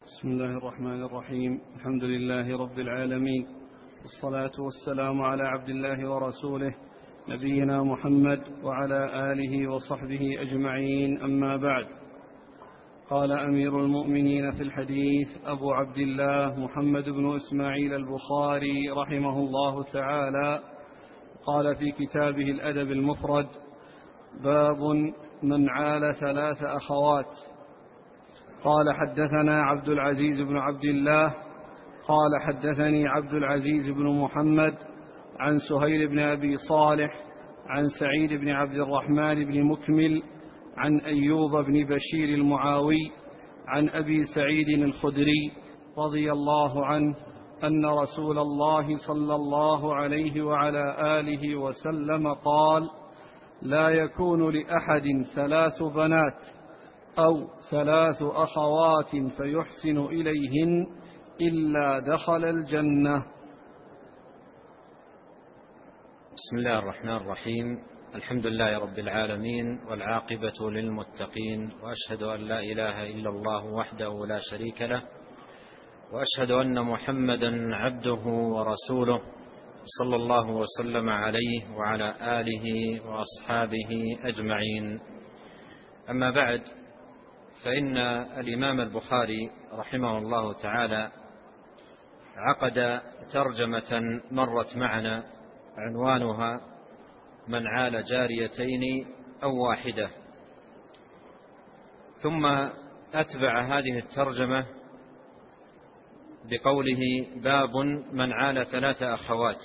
بسم الله الرحمن الرحيم. الحمد لله رب العالمين، والصلاة والسلام على عبد الله ورسوله نبينا محمد وعلى آله وصحبه أجمعين، أما بعد. قال أمير المؤمنين في الحديث أبو عبد الله محمد بن إسماعيل البخاري رحمه الله تعالى، قال في كتابه الأدب المفرد: باب من عال 3 أخوات. قال حدثنا عبد العزيز بن عبد الله قال حدثني عبد العزيز بن محمد عن سهيل بن أبي صالح عن سعيد بن عبد الرحمن بن مكمل عن أيوب بن بشير المعاوي عن أبي سعيد الخدري رضي الله عنه أن رسول الله صلى الله عليه وعلى آله وسلم قال: لا يكون لأحد 3 بنات أو 3 أخوات فيحسن إليهن إلا دخل الجنة. بسم الله الرحمن الرحيم. الحمد لله رب العالمين، والعاقبة للمتقين، وأشهد أن لا إله إلا الله وحده لا شريك له، وأشهد أن محمدا عبده ورسوله صلى الله وسلم عليه وعلى آله وأصحابه أجمعين. أما بعد، فإن الإمام البخاري رحمه الله تعالى عقد ترجمة مرت معنا عنوانها: من عال جاريتين أو واحدة، ثم أتبع هذه الترجمة بقوله: باب من عال 3 أخوات.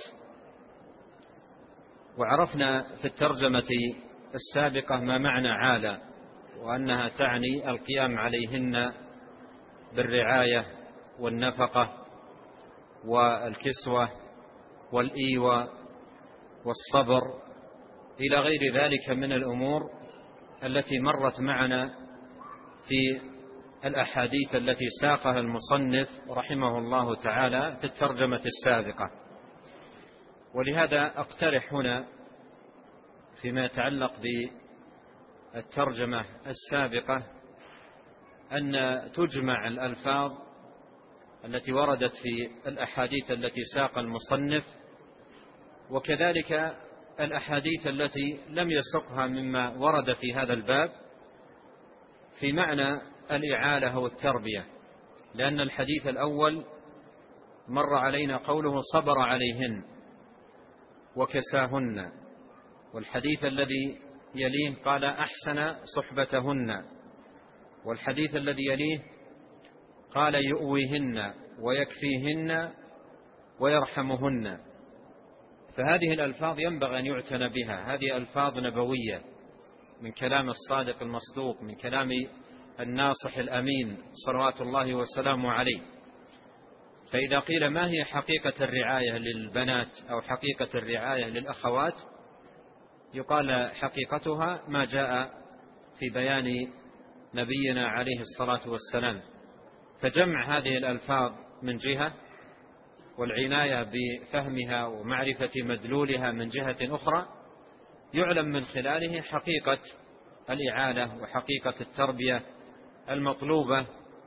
وعرفنا في الترجمة السابقة ما معنى عال، وأنها تعني القيام عليهن بالرعاية والنفقة والكسوة والإيواء والصبر إلى غير ذلك من الأمور التي مرت معنا في الأحاديث التي ساقها المصنف رحمه الله تعالى في الترجمة السابقة. ولهذا أقترح هنا فيما يتعلق بالترجمة السابقة أن تجمع الألفاظ التي وردت في الأحاديث التي ساق المصنف، وكذلك الأحاديث التي لم يسقها مما ورد في هذا الباب في معنى الإعالة والتربية، لأن الحديث الأول مر علينا قوله: صبر عليهن وكساهن، والحديث الذي يليه قال: أحسن صحبتهن، والحديث الذي يليه قال: يؤويهن ويكفيهن ويرحمهن. فهذه الألفاظ ينبغي أن يعتنى بها، هذه ألفاظ نبوية من كلام الصادق المصدوق، من كلام الناصح الأمين صلوات الله وسلامه عليه. فإذا قيل ما هي حقيقة الرعاية للبنات أو حقيقة الرعاية للأخوات، يقال حقيقتها ما جاء في بيان نبينا عليه الصلاة والسلام. فجمع هذه الألفاظ من جهة، والعناية بفهمها ومعرفة مدلولها من جهة أخرى، يعلم من خلاله حقيقة الإعالة وحقيقة التربية المطلوبة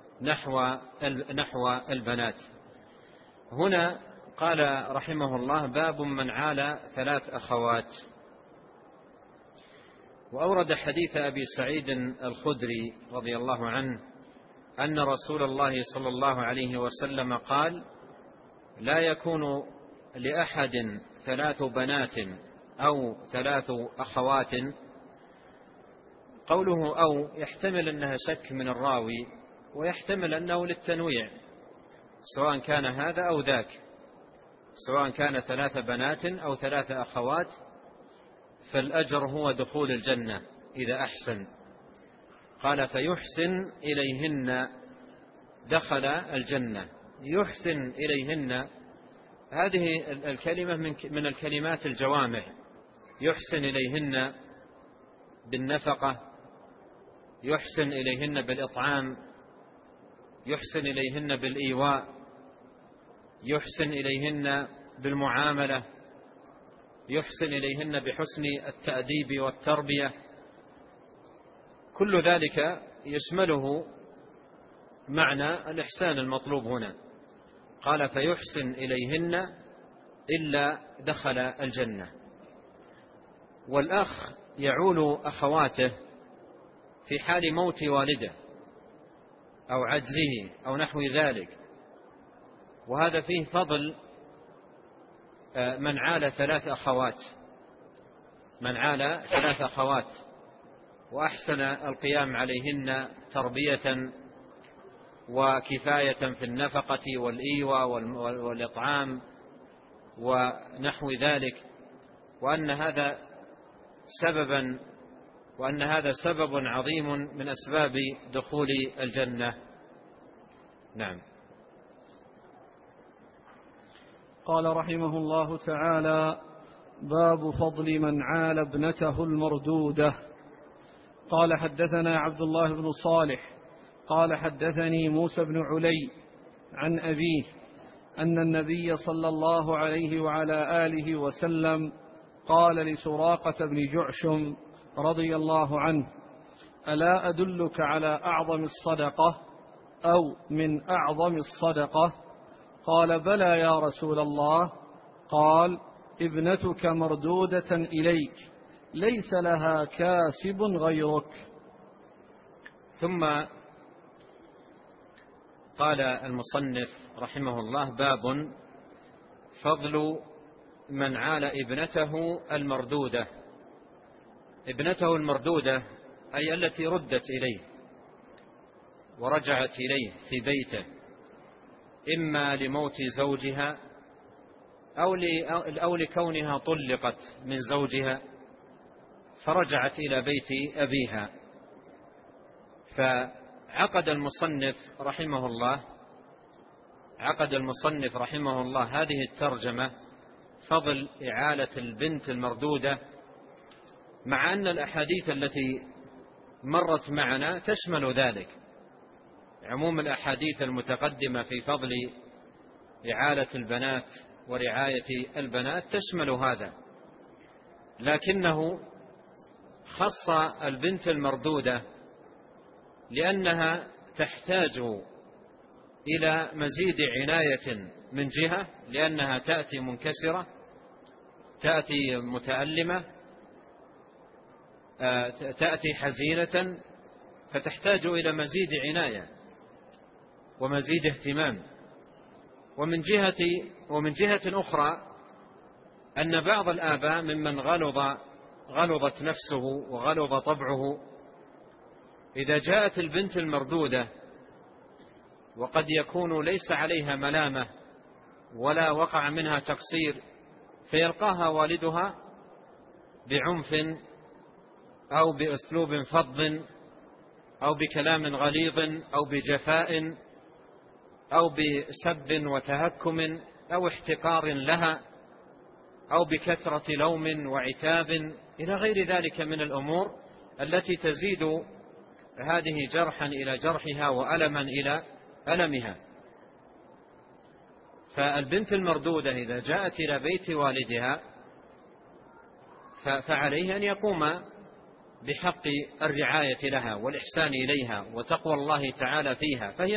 نحو البنات. هنا قال رحمه الله: باب من عال 3 أخوات. وأورد حديث أبي سعيد الخدري رضي الله عنه أن رسول الله صلى الله عليه وسلم قال: لا يكون لأحد 3 بنات أو 3 أخوات. قوله أو يحتمل أنها شك من الراوي، ويحتمل أنه للتنويع، سواء كان هذا أو ذاك، سواء كان 3 بنات أو 3 أخوات، فالأجر هو دخول الجنة إذا أحسن. قال: فيحسن إليهن دخل الجنة. يحسن إليهن، هذه الكلمة من الكلمات الجوامع. يحسن إليهن بالنفقة، يحسن إليهن بالإطعام، يحسن إليهن بالإيواء، يحسن إليهن بالمعاملة، يحسن إليهن بحسن التأديب والتربية. كل ذلك يشمله معنى الإحسان المطلوب هنا. قال فيحسن إليهن إلا دخل الجنة. والأخ يعول أخواته في حال موت والده أو عجزه أو نحو ذلك، وهذا فيه فضل من عال 3 أخوات، من عال 3 أخوات وأحسن القيام عليهن تربية وكفاية في النفقة والإيوة والإطعام ونحو ذلك، وأن هذا سبب عظيم من أسباب دخول الجنة. نعم. قال رحمه الله تعالى: باب فضل من عال ابنته المردودة. قال حدثنا عبد الله بن صالح قال حدثني موسى بن علي عن أبيه أن النبي صلى الله عليه وعلى آله وسلم قال لسراقة بن جعشم رضي الله عنه: ألا أدلك على أعظم الصدقة أو من أعظم الصدقة؟ قال: بلى يا رسول الله. قال: ابنتك مردودة إليك ليس لها كاسب غيرك. ثم قال المصنف رحمه الله: باب فضل من عال ابنته المردودة. ابنته المردودة أي التي ردت إليه ورجعت إليه في بيته، إما لموت زوجها أو لكونها طلقت من زوجها فرجعت إلى بيت أبيها. فعقد المصنف رحمه الله هذه الترجمة فضل إعالة البنت المردودة، مع أن الأحاديث التي مرت معنا تشمل ذلك. عموم الأحاديث المتقدمة في فضل إعالة البنات ورعاية البنات تشمل هذا، لكنه خص البنت المردودة لأنها تحتاج إلى مزيد عناية من جهة، لأنها تأتي منكسرة، تأتي متألمة، تأتي حزينة، فتحتاج إلى مزيد عناية ومزيد اهتمام. ومن جهة أخرى أن بعض الآباء ممن غلظت نفسه وغلظ طبعه، إذا جاءت البنت المردودة وقد يكون ليس عليها ملامة ولا وقع منها تقصير، فيلقاها والدها بعنف أو بأسلوب فظ أو بكلام غليظ أو بجفاء أو بسب وتهكم أو احتقار لها أو بكثرة لوم وعتاب إلى غير ذلك من الأمور التي تزيد هذه جرحا إلى جرحها وألما إلى ألمها. فالبنت المردودة إذا جاءت إلى بيت والدها فعليه أن يقوم بحق الرعاية لها والإحسان إليها وتقوى الله تعالى فيها، فهي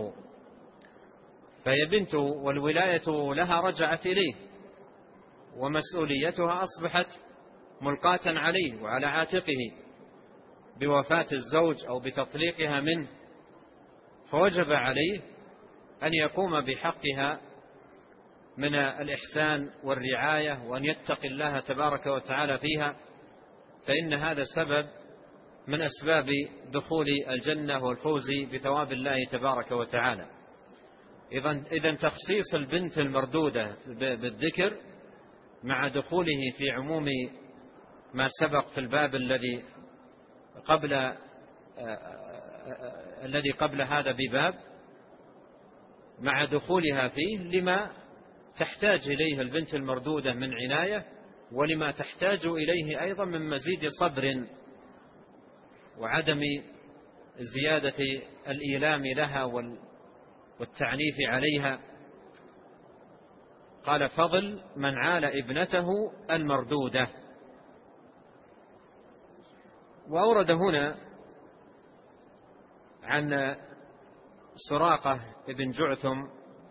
بنته والولاية لها رجعت إليه، ومسؤوليتها أصبحت ملقاة عليه وعلى عاتقه بوفاة الزوج أو بتطليقها منه، فوجب عليه أن يقوم بحقها من الإحسان والرعاية وأن يتقي الله تبارك وتعالى فيها، فإن هذا سبب من أسباب دخول الجنة والفوز بثواب الله تبارك وتعالى. إذن تخصيص البنت المردودة بالذكر مع دخوله في عموم ما سبق في الباب الذي قبل هذا بباب، مع دخولها فيه لما تحتاج إليه البنت المردودة من عناية، ولما تحتاج إليه أيضا من مزيد صبر وعدم زيادة الإيلام لها والتعنيف عليها. قال: فضل من عال ابنته المردودة. وأورد هنا عن سراقة بن جعثم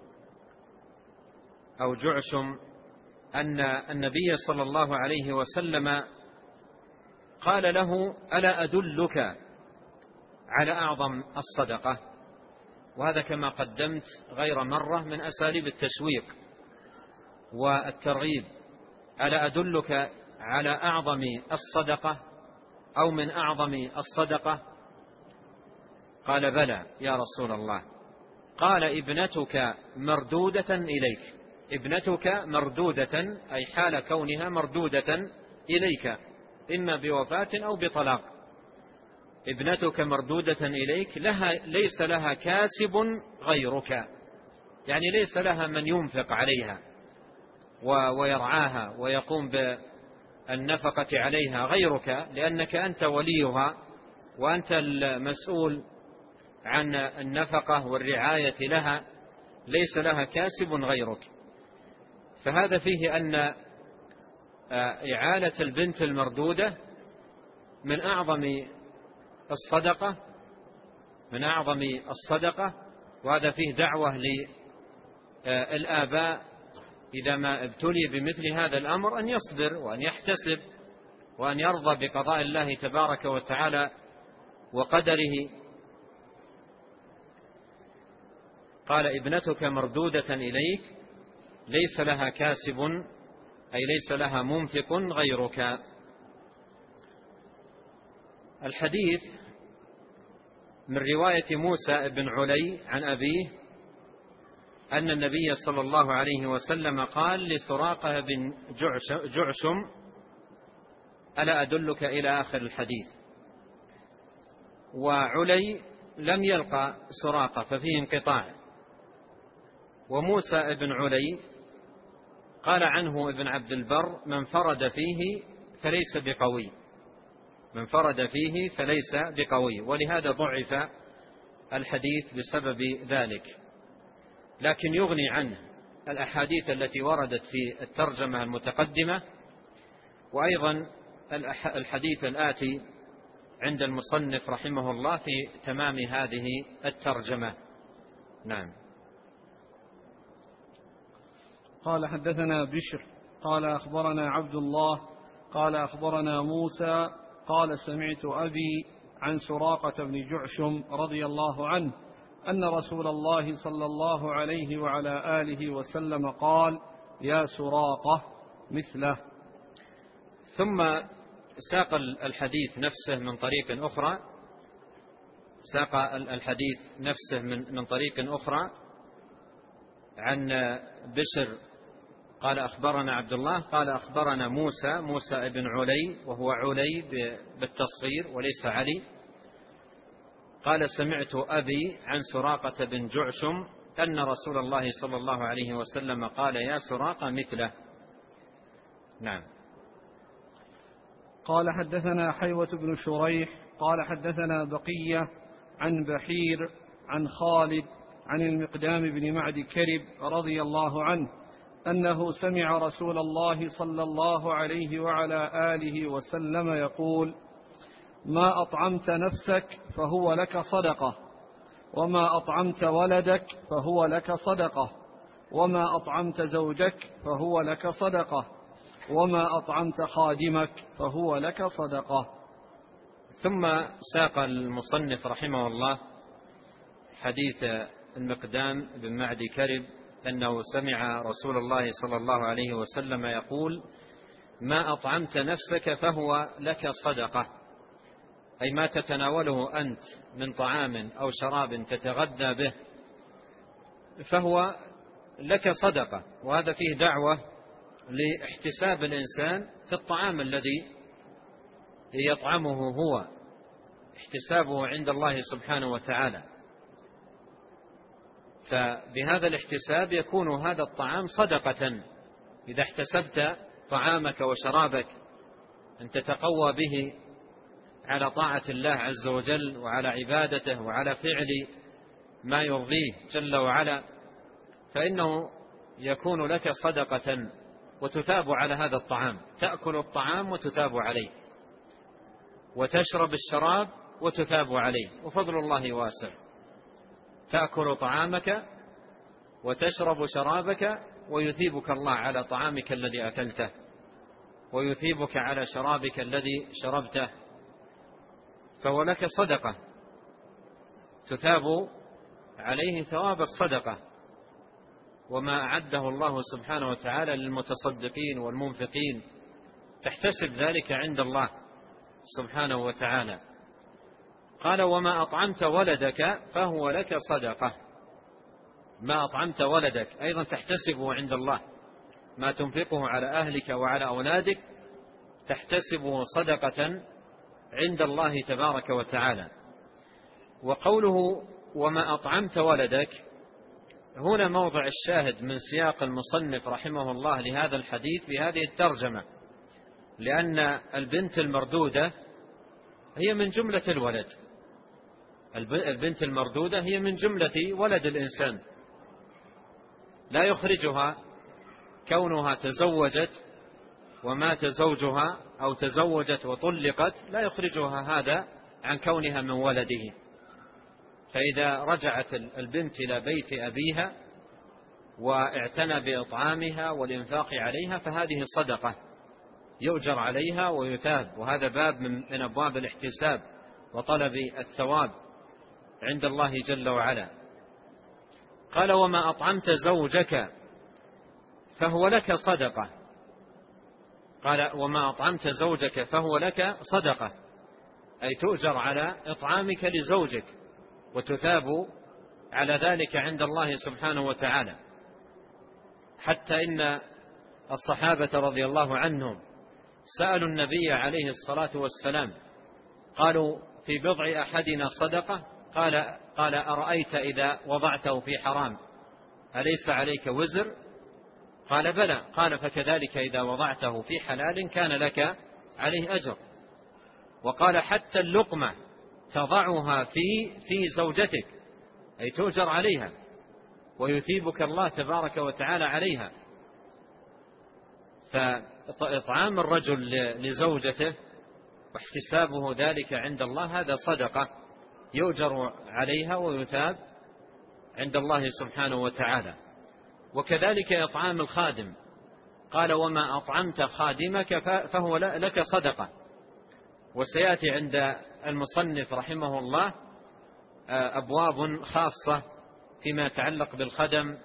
أو جعشم أن النبي صلى الله عليه وسلم قال له: ألا أدلك على أعظم الصدقة؟ وهذا كما قدمت غير مرة من أساليب التشويق والترغيب. ألا أدلك على أعظم الصدقة أو من أعظم الصدقة؟ قال: بلى يا رسول الله. قال: ابنتك مردودة إليك. ابنتك مردودة أي حال كونها مردودة إليك، إما بوفاة أو بطلاق. ابنتك مردودة إليك ليس لها كاسب غيرك، يعني ليس لها من ينفق عليها ويرعاها ويقوم بالنفقة عليها غيرك، لأنك أنت وليها وأنت المسؤول عن النفقة والرعاية لها، ليس لها كاسب غيرك. فهذا فيه أن إعالة البنت المردودة من أعظم الصدقة، وهذا فيه دعوة للآباء إذا ما ابتلي بمثل هذا الأمر أن يصبر وأن يحتسب وأن يرضى بقضاء الله تبارك وتعالى وقدره. قال: ابنتك مردودة إليك ليس لها كاسب أي ليس لها منفق غيرك. الحديث من رواية موسى بن علي عن أبيه أن النبي صلى الله عليه وسلم قال لسراقة بن جعشم: ألا أدلك إلى آخر الحديث. وعلي لم يلقى سراقة ففيه انقطاع. وموسى بن علي قال عنه ابن عبد البر: من فرد فيه فليس بقوي، ولهذا ضعف الحديث بسبب ذلك. لكن يغني عنه الأحاديث التي وردت في الترجمة المتقدمة، وأيضا الحديث الآتي عند المصنف رحمه الله في تمام هذه الترجمة. نعم. قال: حدثنا بشر قال أخبرنا عبد الله قال أخبرنا موسى قال: سمعت أبي عن سراقة بن جعشم رضي الله عنه أن رسول الله صلى الله عليه وعلى آله وسلم قال: يا سراقة مثله. ثم ساق الحديث نفسه من طريق أخرى عن بشر قال: أخبرنا عبد الله قال: أخبرنا موسى بن علي، وهو علي بالتصغير وليس علي، قال: سمعت أبي عن سراقة بن جعشم أن رسول الله صلى الله عليه وسلم قال: يا سراقة مثله. نعم. قال: حدثنا حيوة بن شريح قال: حدثنا بقية عن بحير عن خالد عن المقدام بن معد كرب رضي الله عنه أنه سمع رسول الله صلى الله عليه وعلى آله وسلم يقول: ما أطعمت نفسك فهو لك صدقة، وما أطعمت ولدك فهو لك صدقة، وما أطعمت زوجك فهو لك صدقة، وما أطعمت خادمك فهو لك صدقة. ثم ساق المصنف رحمه الله حديث المقدام بن معد كرب أنه سمع رسول الله صلى الله عليه وسلم يقول: ما أطعمت نفسك فهو لك صدقة، أي ما تتناوله أنت من طعام أو شراب تتغذى به فهو لك صدقة. وهذا فيه دعوة لاحتساب الإنسان في الطعام الذي يطعمه هو، احتسابه عند الله سبحانه وتعالى. فبهذا الاحتساب يكون هذا الطعام صدقة. إذا احتسبت طعامك وشرابك أن تتقوى به على طاعة الله عز وجل وعلى عبادته وعلى فعل ما يرضيه جل وعلا، فإنه يكون لك صدقة وتثاب على هذا الطعام. تأكل الطعام وتثاب عليه، وتشرب الشراب وتثاب عليه، وفضل الله واسع. تأكل طعامك وتشرب شرابك ويثيبك الله على طعامك الذي أكلته ويثيبك على شرابك الذي شربته، فهو لك صدقة تثاب عليه ثواب الصدقة، وما أعده الله سبحانه وتعالى للمتصدقين والمنفقين تحتسب ذلك عند الله سبحانه وتعالى. قال وما أطعمت ولدك فهو لك صدقة. ما أطعمت ولدك أيضا تحتسبه عند الله، ما تنفقه على أهلك وعلى أولادك تحتسبه صدقة عند الله تبارك وتعالى. وقوله وما أطعمت ولدك هنا موضع الشاهد من سياق المصنف رحمه الله لهذا الحديث بهذه الترجمة، لأن البنت المردودة هي من جملة الولد، البنت المردودة هي من جملة ولد الإنسان، لا يخرجها كونها تزوجت ومات زوجها أو تزوجت وطلقت، لا يخرجها هذا عن كونها من ولده. فإذا رجعت البنت إلى بيت أبيها واعتنى بإطعامها والإنفاق عليها فهذه صدقة يؤجر عليها ويثاب، وهذا باب من أبواب الاحتساب وطلب الثواب عند الله جل وعلا. قال وما أطعمت زوجك فهو لك صدقة. قال وما أطعمت زوجك فهو لك صدقة، أي تؤجر على إطعامك لزوجك وتثاب على ذلك عند الله سبحانه وتعالى. حتى إن الصحابة رضي الله عنهم سألوا النبي عليه الصلاة والسلام قالوا في بضع أحدنا صدقة؟ قال أرأيت إذا وضعته في حرام أليس عليك وزر؟ قال بلى. قال فكذلك إذا وضعته في حلال كان لك عليه أجر. وقال حتى اللقمة تضعها في زوجتك أي تؤجر عليها ويثيبك الله تبارك وتعالى عليها. فإطعام الرجل لزوجته واحتسابه ذلك عند الله هذا صدقة يؤجر عليها ويثاب عند الله سبحانه وتعالى. وكذلك إطعام الخادم، قال وما أطعمت خادمك فهو لك صدقة. وسيأتي عند المصنف رحمه الله أبواب خاصة فيما يتعلق بالخدم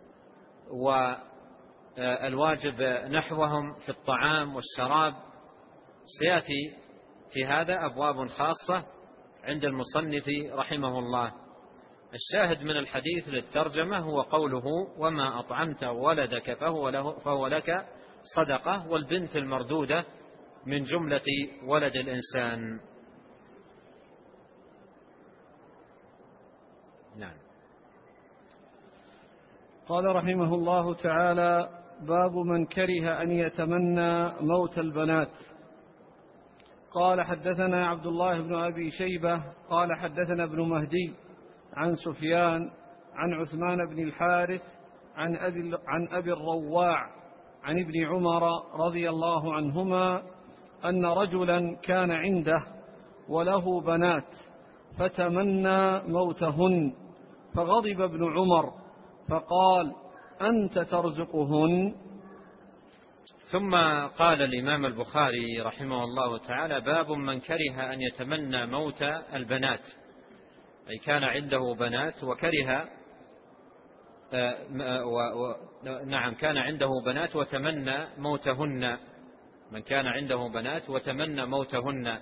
والواجب نحوهم في الطعام والشراب، سيأتي في هذا أبواب خاصة عند المصنف رحمه الله. الشاهد من الحديث للترجمة هو قوله وما أطعمت ولدك فهو لك صدقة، والبنت المردودة من جملة ولد الإنسان. نعم. قال رحمه الله تعالى باب من كره أن يتمنى موت البنات. قال حدثنا عبد الله بن أبي شيبة قال حدثنا ابن مهدي عن سفيان عن عثمان بن الحارث عن أبي الرواع عن ابن عمر رضي الله عنهما أن رجلا كان عنده وله بنات فتمنى موتهن، فغضب ابن عمر فقال أنت ترزقهن. ثم قال الإمام البخاري رحمه الله تعالى باب من كره أن يتمنى موت البنات، أي كان عنده بنات وكره نعم كان عنده بنات وتمنى موتهن، من كان عنده بنات وتمنى موتهن،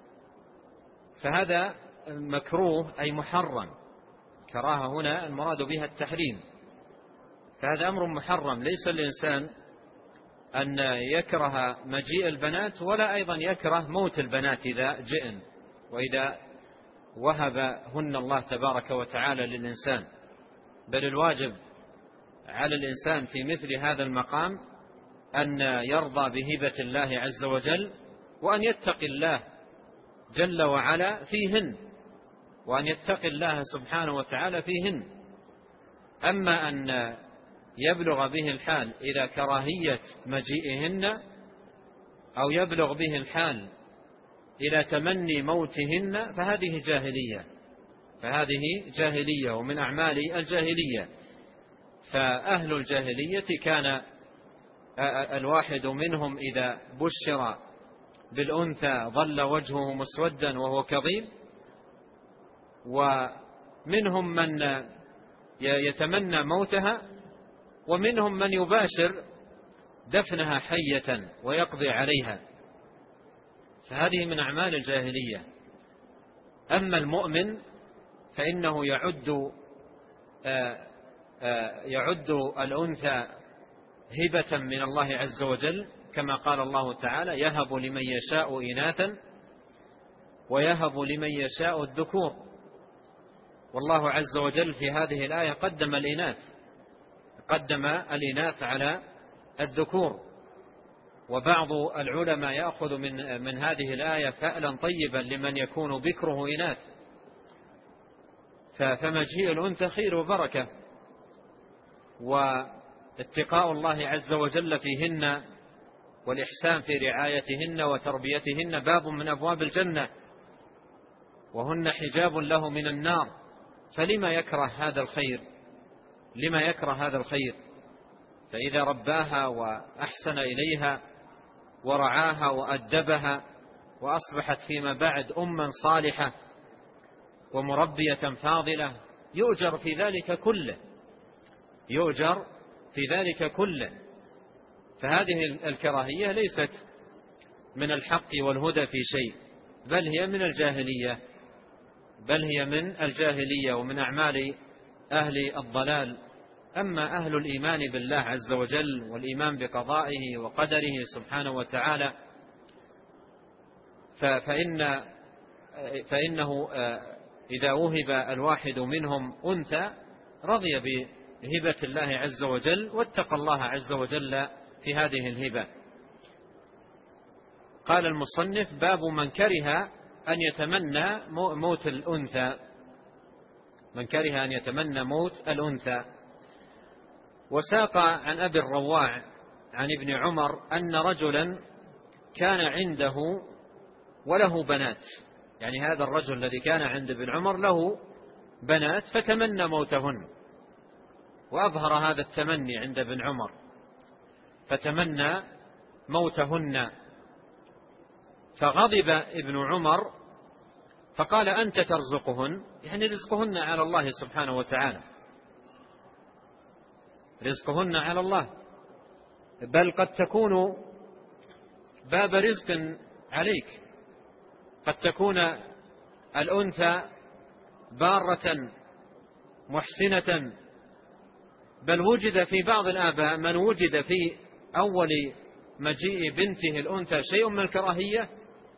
فهذا مكروه أي محرم. كراهة هنا المراد بها التحريم، فهذا أمر محرم. ليس الإنسان أن يكره مجيء البنات ولا أيضا يكره موت البنات إذا جئن وإذا وهبهن الله تبارك وتعالى للإنسان، بل الواجب على الإنسان في مثل هذا المقام أن يرضى بهبة الله عز وجل وأن يتقي الله جل وعلا فيهن، وأن يتقي الله سبحانه وتعالى فيهن. أما أن يبلغ به الحال إلى كراهية مجيئهن أو يبلغ به الحال إلى تمني موتهن فهذه جاهلية، فهذه جاهلية ومن أعمال الجاهلية. فأهل الجاهلية كان الواحد منهم إذا بشر بالأنثى ظل وجهه مسودا وهو كظيم، ومنهم من يتمنى موتها، ومنهم من يباشر دفنها حية ويقضي عليها. فهذه من أعمال الجاهلية. أما المؤمن فإنه يعد الأنثى هبة من الله عز وجل، كما قال الله تعالى: يهب لمن يشاء إناثا ويهب لمن يشاء الذكور. والله عز وجل في هذه الآية قدم الإناث على الذكور. وبعض العلماء يأخذ من هذه الآية فألا طيبا لمن يكون بكره إناث، فمجيء الأنثى خير وبركة، واتقاء الله عز وجل فيهن والإحسان في رعايتهن وتربيتهن باب من أبواب الجنة، وهن حجاب له من النار. فلما يكره هذا الخير؟ لما يكره هذا الخير؟ فإذا رباها وأحسن إليها ورعاها وأدبها وأصبحت فيما بعد أما صالحة ومربية فاضلة يؤجر في ذلك كله. فهذه الكراهية ليست من الحق والهدى في شيء، بل هي من الجاهلية ومن أعمال أهل الضلال. أما أهل الإيمان بالله عز وجل والإيمان بقضائه وقدره سبحانه وتعالى فإنه إذا وهب الواحد منهم أنثى رضي بهبة الله عز وجل واتقى الله عز وجل في هذه الهبة. قال المصنف: باب من كره أن يتمنى موت الأنثى. من كره أن يتمنى موت الأنثى. وساق عن أبي الرواع عن ابن عمر أن رجلا كان عنده وله بنات، يعني هذا الرجل الذي كان عند ابن عمر له بنات فتمنى موتهن، وأظهر هذا التمني عند ابن عمر، فتمنى موتهن. فغضب ابن عمر فقال: أنت ترزقهن، يعني رزقهن على الله سبحانه وتعالى، رزقهن على الله، بل قد تكون باب رزق عليك. قد تكون الأنثى بارة محسنة، بل وجد في بعض الآباء من وجد في أول مجيء بنته الأنثى شيء من الكراهية،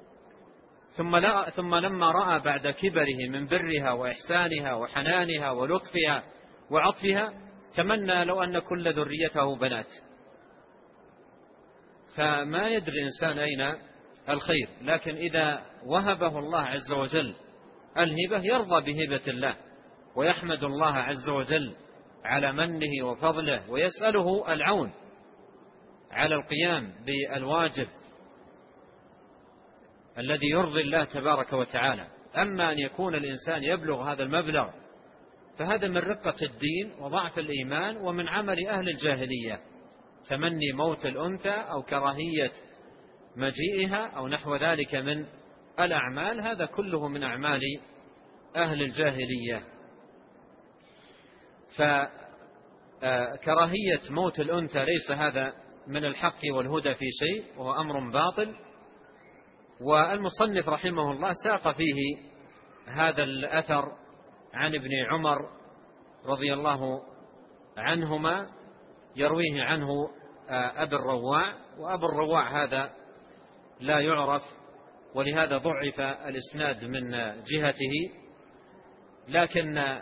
ثم لما رأى بعد كبره من برها وإحسانها وحنانها ولطفها وعطفها تمنى لو أن كل ذريته بنات. فما يدري الإنسان أين الخير، لكن إذا وهبه الله عز وجل الهبة يرضى بهبة الله ويحمد الله عز وجل على منه وفضله، ويسأله العون على القيام بالواجب الذي يرضي الله تبارك وتعالى. أما أن يكون الإنسان يبلغ هذا المبلغ فهذا من رقة الدين وضعف الإيمان ومن عمل أهل الجاهلية، تمني موت الأنثى أو كراهية مجيئها أو نحو ذلك من الأعمال، هذا كله من أعمال أهل الجاهلية. فكراهية موت الأنثى ليس هذا من الحق والهدى في شيء، وهو أمر باطل. والمصنف رحمه الله ساق فيه هذا الأثر عن ابن عمر رضي الله عنهما يرويه عنه أبي الرواع، وأبو الرواع هذا لا يعرف، ولهذا ضعف الإسناد من جهته، لكن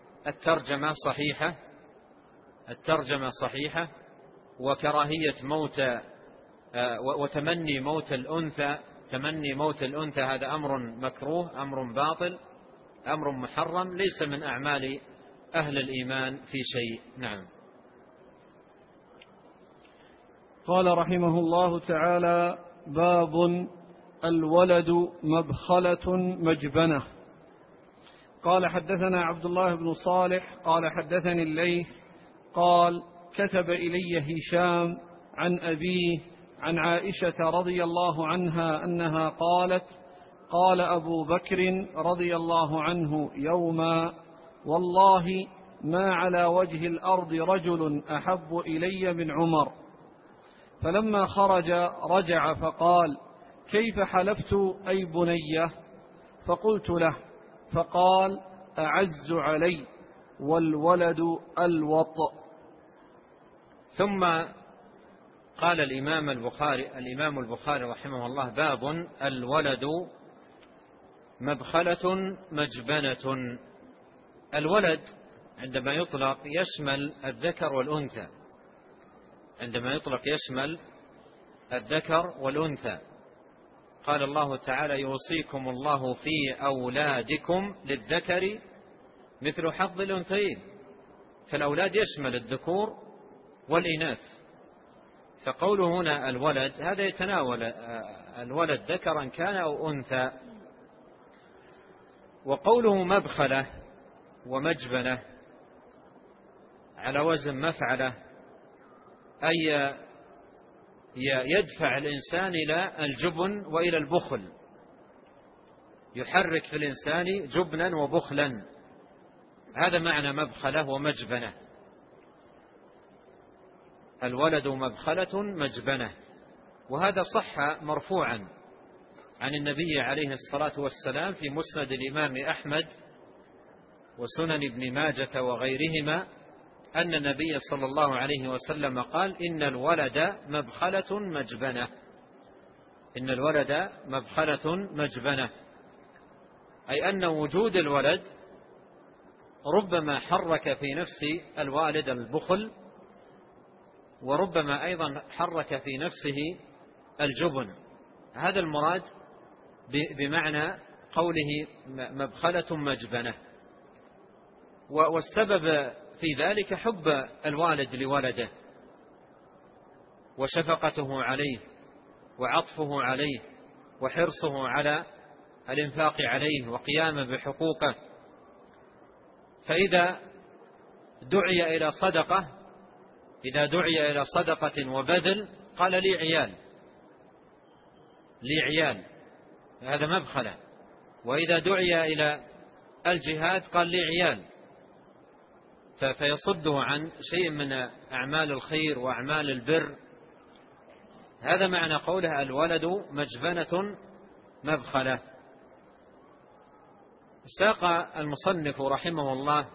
الترجمة صحيحة. وكراهية موت وتمني موت الأنثى، تمني موت الأنثى هذا أمر مكروه، أمر باطل، أمر محرم، ليس من أعمال أهل الإيمان في شيء. نعم. قال رحمه الله تعالى: باب الولد مبخلة مجبنة. قال حدثنا عبد الله بن صالح قال حدثني الليث قال كتب إلي هشام عن أبيه عن عائشة رضي الله عنها أنها قالت قال أبو بكر رضي الله عنه يوما والله ما على وجه الأرض رجل أحب إلي من عمر. فلما خرج رجع فقال كيف حلفت أي بنية؟ فقلت له فقال أعز علي والولد الوطء. ثم قال الإمام البخاري رحمه الله باب الولد مبخلة مجبنة. الولد عندما يطلق يشمل الذكر والأنثى، قال الله تعالى يوصيكم الله في أولادكم للذكر مثل حظ الأنثيين، فالأولاد يشمل الذكور والإناث، فقوله هنا الولد هذا يتناول الولد ذكرا كان أو أنثى. وقوله مبخلة ومجبنة على وزن مفعلة أي يدفع الإنسان إلى الجبن وإلى البخل، يحرك في الإنسان جبنا وبخلا، هذا معنى مبخلة ومجبنة. الولد مبخلة مجبنة، وهذا صح مرفوعا عن النبي عليه الصلاة والسلام في مسند الإمام أحمد وسنن ابن ماجة وغيرهما أن النبي صلى الله عليه وسلم قال إن الولد مبخلة مجبنة، أي أن وجود الولد ربما حرك في نفس الوالد البخل، وربما أيضا حرك في نفسه الجبن. هذا المراد بمعنى قوله مبخلة مجبنة. والسبب في ذلك حب الوالد لولده وشفقته عليه وعطفه عليه وحرصه على الإنفاق عليه وقيامه بحقوقه. فإذا دعي إلى صدقة وبذل قال لي عيال هذا مبخلة. وإذا دعي إلى الجهاد قال لي عيال، فيصده عن شيء من أعمال الخير وأعمال البر. هذا معنى قوله الولد مجبنة مبخلة. ساق المصنف رحمه الله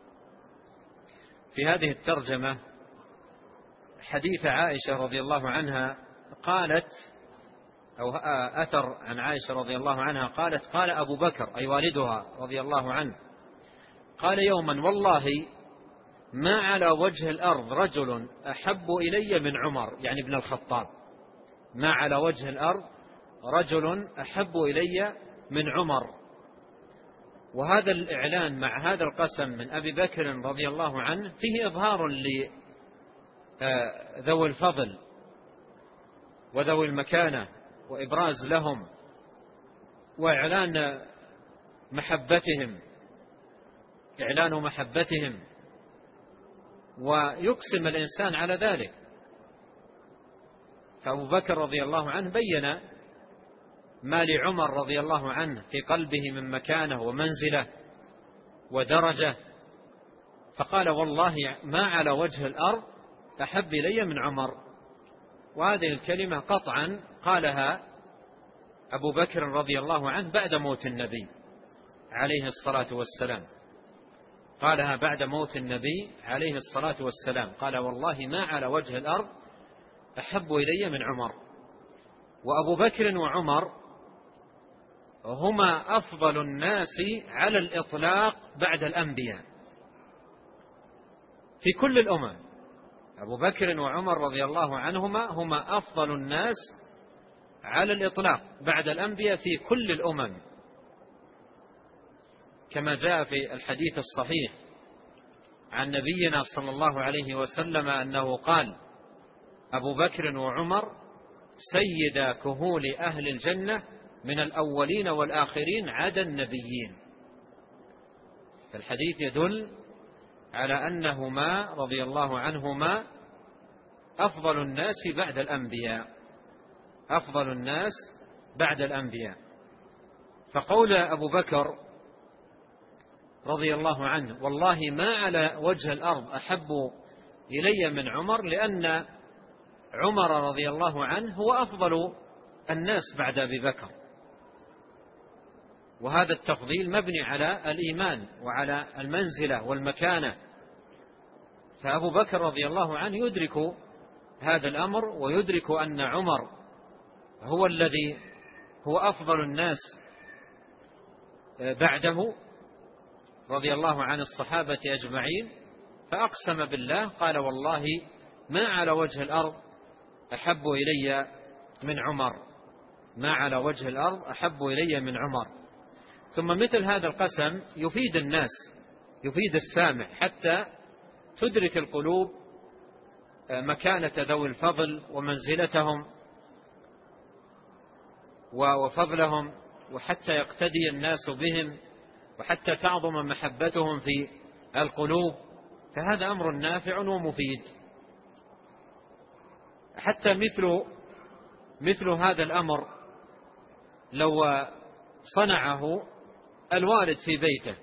في هذه الترجمة حديث عائشة رضي الله عنها قالت، أو أثر عن عائشة رضي الله عنها قالت قال أبو بكر أي والدها رضي الله عنه قال يوما والله ما على وجه الأرض رجل أحب إلي من عمر، يعني ابن الخطاب، ما على وجه الأرض رجل أحب إلي من عمر. وهذا الإعلان مع هذا القسم من أبي بكر رضي الله عنه فيه إظهار لذوي الفضل وذوي المكانة وإبراز لهم وإعلان محبتهم، ويقسم الإنسان على ذلك. فأبو بكر رضي الله عنه بين ما لعمر رضي الله عنه في قلبه من مكانه ومنزله ودرجة، فقال والله ما على وجه الأرض أحب إلي من عمر. وهذه الكلمة قطعا قالها أبو بكر رضي الله عنه بعد موت النبي عليه الصلاة والسلام، قال والله ما على وجه الأرض أحب إلي من عمر. وأبو بكر وعمر هما أفضل الناس على الإطلاق بعد الأنبياء في كل الأمم. أبو بكر وعمر رضي الله عنهما هما أفضل الناس على الإطلاق بعد الأنبياء في كل الأمم، كما جاء في الحديث الصحيح عن نبينا صلى الله عليه وسلم أنه قال أبو بكر وعمر سيدا كهول أهل الجنة من الأولين والآخرين عدا النبيين. فالحديث يدل على أنهما رضي الله عنهما أفضل الناس بعد الأنبياء، أفضل الناس بعد الأنبياء. فقول أبو بكر رضي الله عنه والله ما على وجه الأرض أحب إلي من عمر، لأن عمر رضي الله عنه هو أفضل الناس بعد أبي بكر، وهذا التفضيل مبني على الإيمان وعلى المنزلة والمكانة. فأبو بكر رضي الله عنه يدرك هذا الأمر، ويدرك أن عمر هو الذي هو أفضل الناس بعده رضي الله عن الصحابة أجمعين، فأقسم بالله قال والله ما على وجه الأرض أحب إلي من عمر، ما على وجه الأرض أحب إلي من عمر. ثم مثل هذا القسم يفيد الناس، يفيد السامع، حتى تدرك القلوب مكانة ذوي الفضل ومنزلتهم وفضلهم، وحتى يقتدي الناس بهم، وحتى تعظم محبتهم في القلوب. فهذا أمر نافع ومفيد. حتى مثل هذا الأمر لو صنعه الوالد في بيته،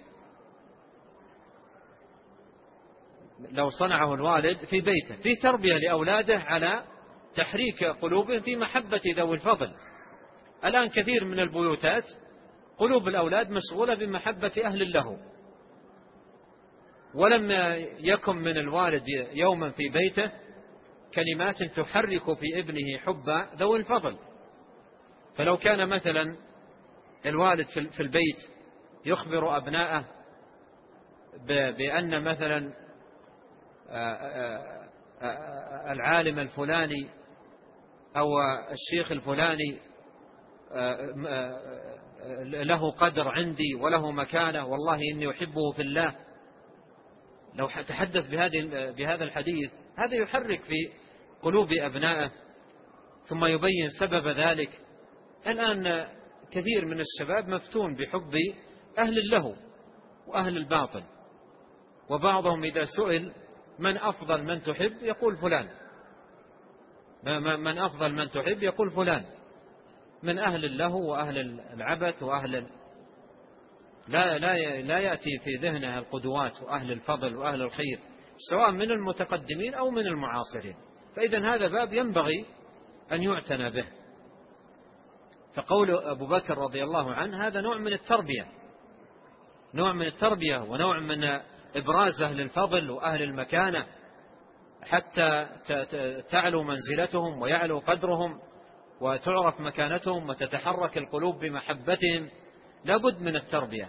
لو صنعه الوالد في بيته في تربية لأولاده على تحريك قلوبهم في محبة ذوي الفضل. الآن كثير من البيوتات قلوب الأولاد مشغولة بمحبة أهل له، ولم يكن من الوالد يوما في بيته كلمات تحرك في ابنه حب ذوي الفضل. فلو كان مثلا الوالد في البيت يخبر أبناءه بأن مثلا العالم الفلاني أو الشيخ الفلاني له قدر عندي وله مكانة، والله إني أحبه في الله، لو تحدث بهذا الحديث هذا يحرك في قلوب أبنائه، ثم يبين سبب ذلك. الآن كثير من الشباب مفتون بحب أهل له وأهل الباطل، وبعضهم إذا سئل من أفضل من تحب يقول فلان، من أفضل من تحب يقول فلان، من أهل الله وأهل العبث وأهل لا يأتي في ذهنه القدوات وأهل الفضل وأهل الخير، سواء من المتقدمين أو من المعاصرين. فإذا هذا باب ينبغي أن يعتنى به. فقول أبو بكر رضي الله عنه هذا نوع من التربية، نوع من التربية ونوع من إبراز أهل الفضل وأهل المكانة، حتى تعلو منزلتهم ويعلو قدرهم وتعرف مكانتهم وتتحرك القلوب بمحبتهم. لابد من التربية.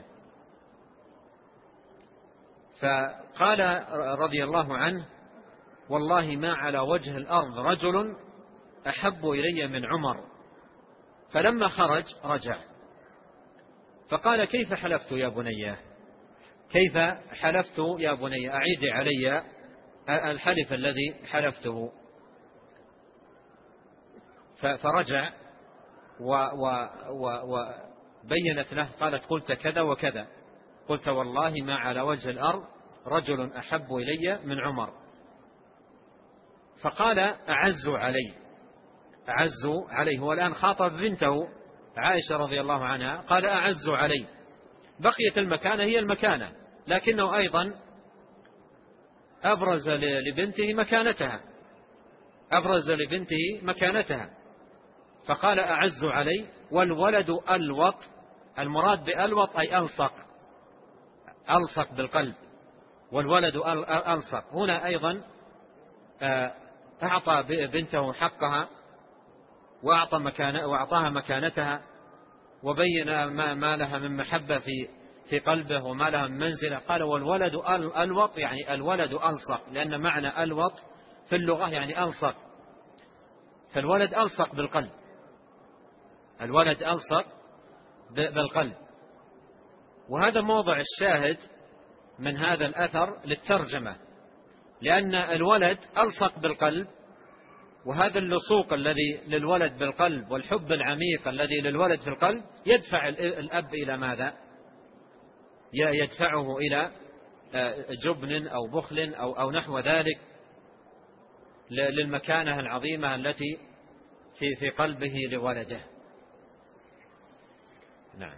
فقال رضي الله عنه والله ما على وجه الأرض رجل أحب إلي من عمر. فلما خرج رجع فقال كيف حلفت يا بني، كيف حلفت يا بني، أعيد علي الحلف الذي حلفته. فرجع وبينت له، قالت قلت كذا وكذا، قلت والله ما على وجه الأرض رجل أحب إلي من عمر. فقال أعز علي، أعز عليه. هو الآن خاطب بنته عائشة رضي الله عنها، قال أعز علي. بقيت المكانة هي المكانة، لكنه أيضا أبرز لبنته مكانتها، أبرز لبنته مكانتها. فقال أعز علي والولد ألوط. المراد بألوط أي ألصق، ألصق بالقلب، والولد ألصق. هنا أيضا أعطى بنته حقها وأعطاها مكانتها، وبين ما لها من محبة في قلبه وما لها من منزلة. قال والولد ألوط يعني الولد ألصق، لأن معنى ألوط في اللغة يعني ألصق، فالولد ألصق بالقلب، الولد ألصق بالقلب. وهذا موضع الشاهد من هذا الأثر للترجمة، لأن الولد ألصق بالقلب، وهذا اللصوق الذي للولد بالقلب والحب العميق الذي للولد في القلب يدفع الأب إلى ماذا؟ يدفعه إلى جبن أو بخل أو نحو ذلك للمكانة العظيمة التي في قلبه لولده. نعم.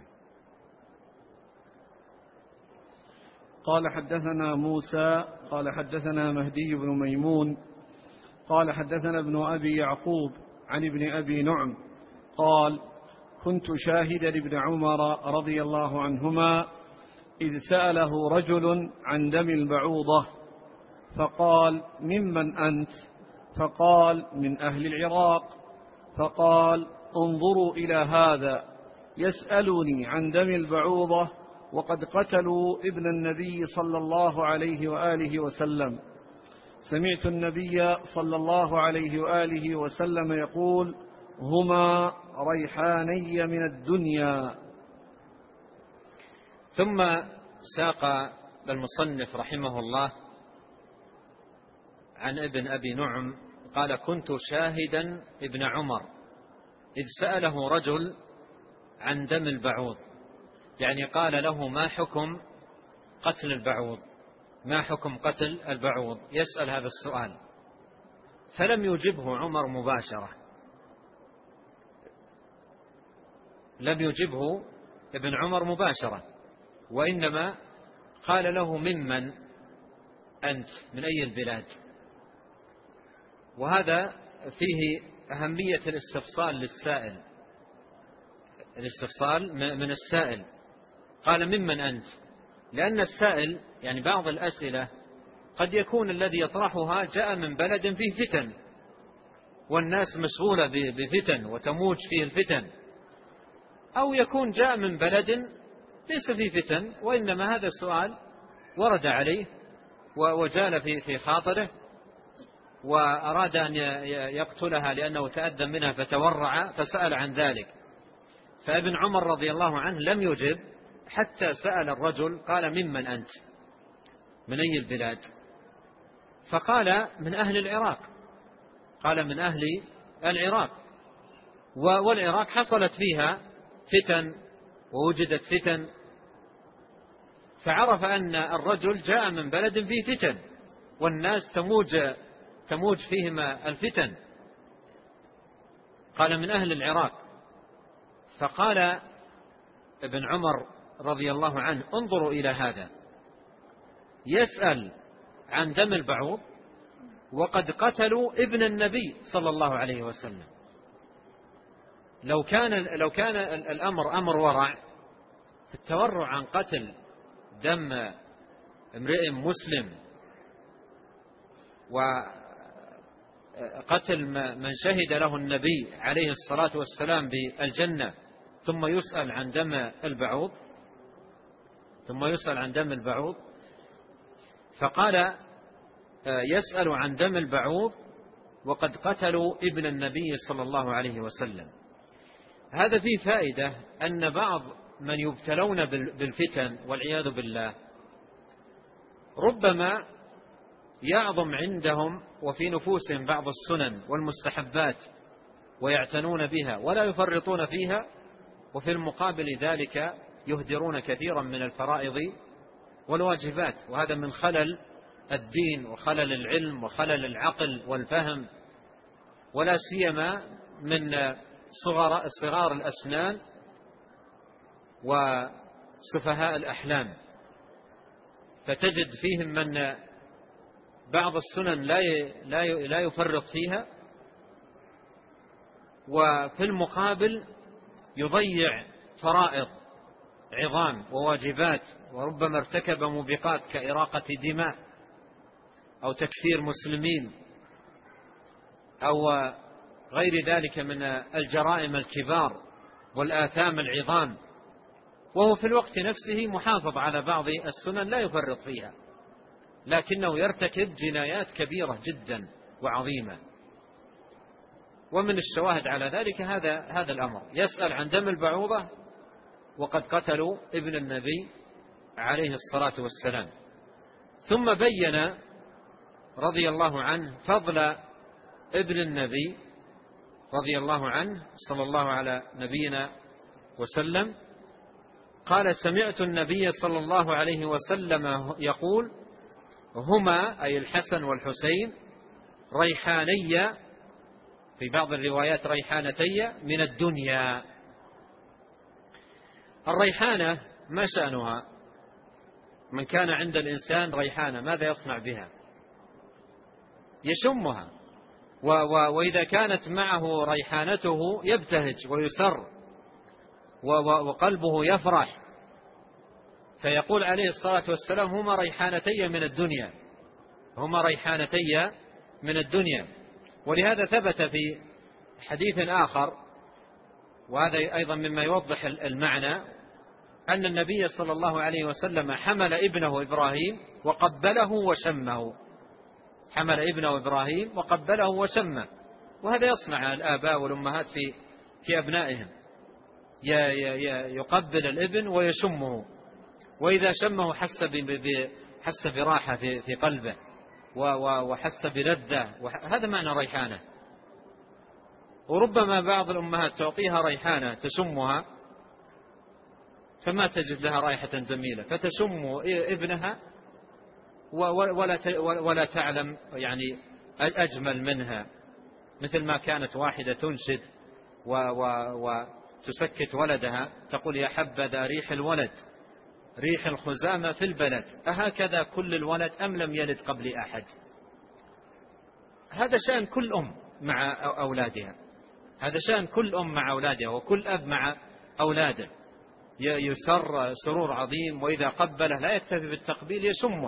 قال حدثنا موسى قال حدثنا مهدي بن ميمون قال حدثنا ابن أبي يعقوب عن ابن أبي نعم قال كنت شاهدا لابن عمر رضي الله عنهما إذ سأله رجل عن دم البعوضة فقال ممن أنت؟ فقال من أهل العراق. فقال انظروا إلى هذا يسألني عن دم البعوضة وقد قتلوا ابن النبي صلى الله عليه وآله وسلم. سمعت النبي صلى الله عليه وآله وسلم يقول هما ريحاني من الدنيا. ثم ساق المصنف رحمه الله عن ابن أبي نعم قال كنت شاهدا ابن عمر إذ سأله رجل عن دم البعوض، يعني قال له ما حكم قتل البعوض، ما حكم قتل البعوض، يسأل هذا السؤال. فلم يجبه عمر مباشرة، لم يجبه ابن عمر مباشرة، وإنما قال له ممن أنت؟ من أي البلاد؟ وهذا فيه أهمية الاستفصال للسائل، الاستفصال من السائل. قال ممن أنت؟ لأن السائل يعني بعض الأسئلة قد يكون الذي يطرحها جاء من بلد فيه فتن والناس مشغولة بفتن وتموج فيه الفتن، أو يكون جاء من بلد ليس فيه فتن وإنما هذا السؤال ورد عليه وجال في خاطره وأراد أن يقتلها لأنه تأذى منها فتورع فسأل عن ذلك. فابن عمر رضي الله عنه لم يجب حتى سأل الرجل قال ممن أنت؟ من أي البلاد؟ فقال من أهل العراق، قال من أهل العراق، والعراق حصلت فيها فتن ووجدت فتن، فعرف أن الرجل جاء من بلد فيه فتن والناس تموج فيهم الفتن، قال من أهل العراق. فقال ابن عمر رضي الله عنه انظروا إلى هذا يسأل عن دم البعوض وقد قتلوا ابن النبي صلى الله عليه وسلم. لو كان الأمر أمر ورع، التورع عن قتل دم امرئ مسلم وقتل من شهد له النبي عليه الصلاة والسلام بالجنة ثم يسأل عن دم البعوض، فقال يسأل عن دم البعوض وقد قتلوا ابن النبي صلى الله عليه وسلم. هذا فيه فائدة أن بعض من يبتلون بالفتن والعياذ بالله ربما يعظم عندهم وفي نفوسهم بعض السنن والمستحبات ويعتنون بها ولا يفرطون فيها، وفي المقابل ذلك يهدرون كثيرا من الفرائض والواجبات، وهذا من خلل الدين وخلل العلم وخلل العقل والفهم، ولا سيما من صغار الأسنان وسفهاء الأحلام. فتجد فيهم من بعض السنن لا يفرط فيها، وفي المقابل يضيع فرائض عظام وواجبات، وربما ارتكب موبقات كإراقة دماء أو تكفير مسلمين أو غير ذلك من الجرائم الكبار والآثام العظام، وهو في الوقت نفسه محافظ على بعض السنن لا يفرط فيها، لكنه يرتكب جنايات كبيرة جدا وعظيمة. ومن الشواهد على ذلك هذا الأمر، يسأل عن دم البعوضة وقد قتلوا ابن النبي عليه الصلاة والسلام. ثم بين رضي الله عنه فضل ابن النبي رضي الله عنه صلى الله على نبينا وسلم، قال سمعت النبي صلى الله عليه وسلم يقول هما أي الحسن والحسين ريحاني، في بعض الروايات ريحانتي من الدنيا. الريحانة ما شأنها؟ من كان عند الإنسان ريحانة ماذا يصنع بها؟ يشمها، وإذا كانت معه ريحانته يبتهج ويسر وقلبه يفرح. فيقول عليه الصلاة والسلام هما ريحانتي من الدنيا، هما ريحانتي من الدنيا. ولهذا ثبت في حديث آخر، وهذا أيضا مما يوضح المعنى، أن النبي صلى الله عليه وسلم حمل ابنه إبراهيم وقبله وشمه، حمل ابنه إبراهيم وقبله وشمه. وهذا يصنع الآباء والأمهات في أبنائهم، يقبل الابن ويشمه، وإذا شمه حس براحة في قلبه وحس بلذة، هذا معنى ريحانة. وربما بعض الأمهات تعطيها ريحانة تشمها فما تجد لها رائحة جميلة، فتشم ابنها ولا تعلم يعني أجمل منها، مثل ما كانت واحدة تنشد وتسكت ولدها تقول يا حبذا ريح الولد، ريح الخزامة في البلد، أهكذا كل الولد أم لم يلد قبل أحد. هذا شأن كل أم مع أولادها، هذا شأن كل أم مع أولادها، وكل أب مع أولاده، يسر سرور عظيم، وإذا قبله لا يكتفي بالتقبيل،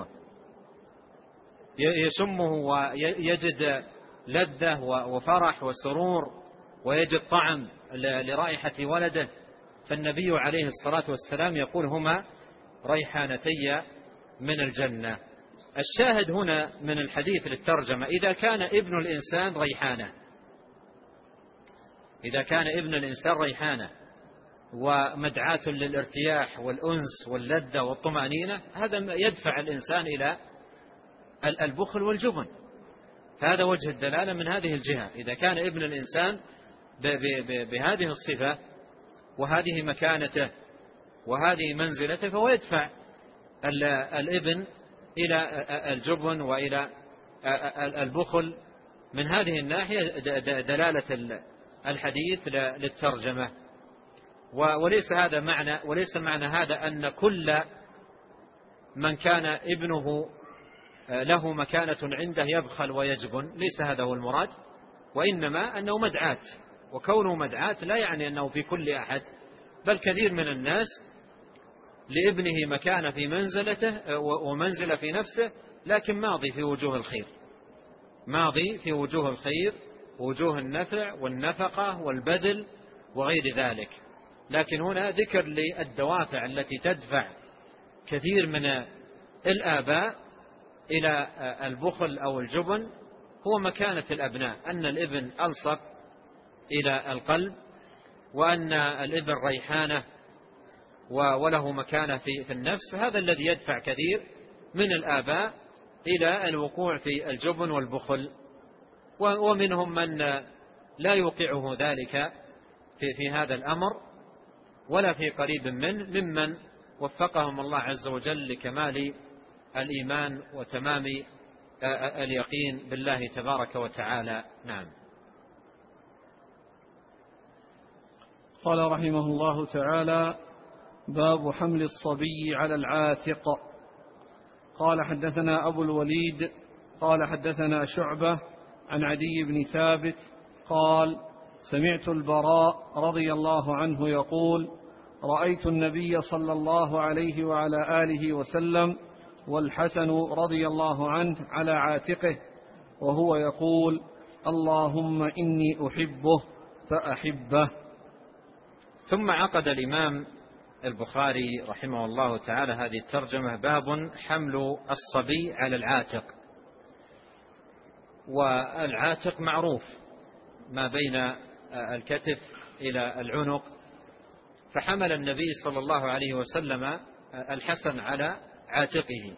يشمه ويجد لذة وفرح وسرور، ويجد طعم لرائحة ولده. فالنبي عليه الصلاة والسلام يقول هما ريحانتي من الجنة. الشاهد هنا من الحديث للترجمة إذا كان ابن الإنسان ريحانة، إذا كان ابن الإنسان ريحانة ومدعاة للارتياح والأنس واللذة والطمأنينة، هذا يدفع الإنسان إلى البخل والجبن. فهذا وجه الدلالة من هذه الجهة، إذا كان ابن الإنسان بهذه الصفة وهذه مكانته وهذه منزلته، فهو يدفع الابن إلى الجبن وإلى البخل. من هذه الناحية دلالة الحديث للترجمة. وليس معنى هذا أن كل من كان ابنه له مكانة عنده يبخل ويجبن، ليس هذا هو المراد، وإنما أنه مدعاة، وكونه مدعاة لا يعني أنه في كل أحد، بل كثير من الناس لابنه مكانة في منزلته ومنزلة في نفسه، لكن ماضي في وجوه الخير، ماضي في وجوه الخير، وجوه النفع والنفقة والبذل وغير ذلك. لكن هنا ذكر للدوافع التي تدفع كثير من الآباء إلى البخل أو الجبن، هو مكانة الأبناء، أن الابن ألصق إلى القلب، وأن الابن ريحانة وله مكانة في النفس. هذا الذي يدفع كثير من الآباء إلى الوقوع في الجبن والبخل، ومنهم من لا يوقعه ذلك في هذا الأمر ولا في قريب منه، ممن وفقهم الله عز وجل لكمال الإيمان وتمام اليقين بالله تبارك وتعالى. نعم. قال رحمه الله تعالى: باب حمل الصبي على العاتق. قال حدثنا أبو الوليد قال حدثنا شعبة عن عدي بن ثابت قال: سمعت البراء رضي الله عنه يقول: رأيت النبي صلى الله عليه وعلى آله وسلم والحسن رضي الله عنه على عاتقه وهو يقول: اللهم إني أحبه فأحبه. ثم عقد الإمام البخاري رحمه الله تعالى هذه الترجمة: باب حمل الصبي على العاتق. والعاتق معروف ما بين الكتف إلى العنق، فحمل النبي صلى الله عليه وسلم الحسن على عاتقه.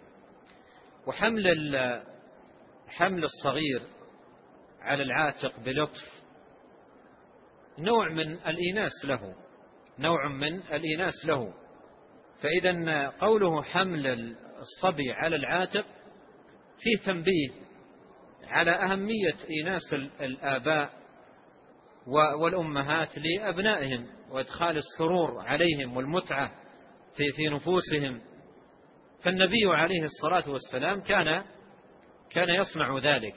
وحمل الصغير على العاتق بلطف نوع من الإيناس له، نوع من الإيناس له، فإذا قوله حمل الصبي على العاتق فيه تنبيه على أهمية إيناس الآباء والأمهات لأبنائهم وإدخال السرور عليهم والمتعة في نفوسهم. فالنبي عليه الصلاة والسلام كان يصنع ذلك.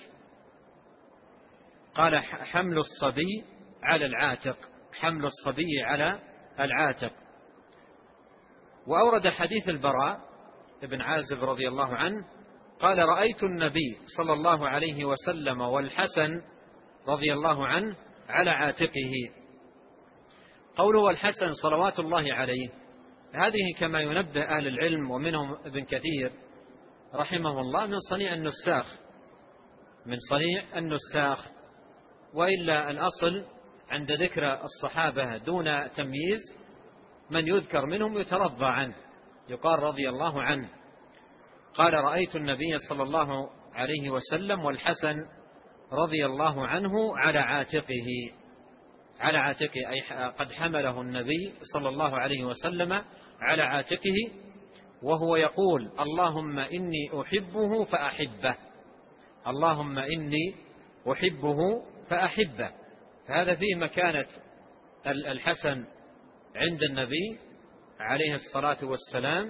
قال حمل الصبي على العاتق، حمل الصبي على العاتق. وأورد حديث البراء بن عازب رضي الله عنه قال رأيت النبي صلى الله عليه وسلم والحسن رضي الله عنه على عاتقه. قوله والحسن صلوات الله عليه، هذه كما ينبه أهل العلم ومنهم ابن كثير رحمه الله من صنيع النساخ، من صنيع النساخ، وإلا الأصل عند ذكر الصحابة دون تمييز من يذكر منهم يترضى عنه، يقال رضي الله عنه. قال رأيت النبي صلى الله عليه وسلم والحسن رضي الله عنه على عاتقه، على عاتقه أي قد حمله النبي صلى الله عليه وسلم على عاتقه، وهو يقول اللهم إني أحبه فأحبه، اللهم إني أحبه فأحبه. فهذا فيه مكانة الحسن عند النبي عليه الصلاة والسلام،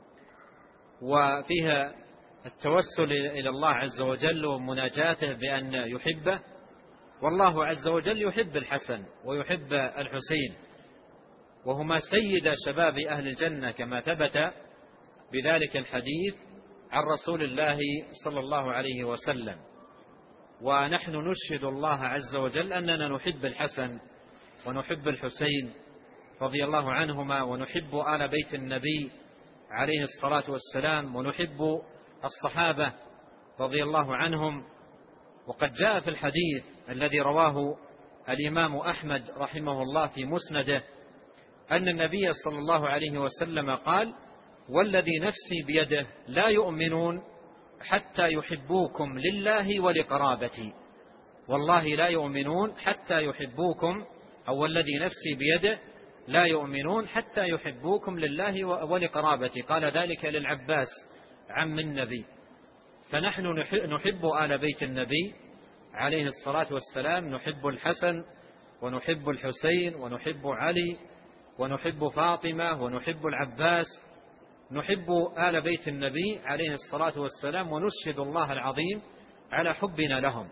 وفيها التوسل إلى الله عز وجل ومناجاته بأن يحبه، والله عز وجل يحب الحسن ويحب الحسين، وهما سيد شباب أهل الجنة كما ثبت بذلك الحديث عن رسول الله صلى الله عليه وسلم. ونحن نشهد الله عز وجل أننا نحب الحسن ونحب الحسين رضي الله عنهما، ونحب آل بيت النبي عليه الصلاة والسلام، ونحب الصحابة رضي الله عنهم. وقد جاء في الحديث الذي رواه الإمام أحمد رحمه الله في مسنده أن النبي صلى الله عليه وسلم قال والذي نفسي بيده لا يؤمنون حتى يحبوكم لله ولقرابتي، والله لا يؤمنون حتى يحبوكم، أو والذي نفسي بيده لا يؤمنون حتى يحبوكم لله ولقرابتي. قال ذلك للعباس عم النبي. فنحن نحب آل بيت النبي عليه الصلاة والسلام، نحب الحسن ونحب الحسين ونحب علي ونحب فاطمة ونحب العباس، نحب آل بيت النبي عليه الصلاة والسلام، ونشهد الله العظيم على حبنا لهم.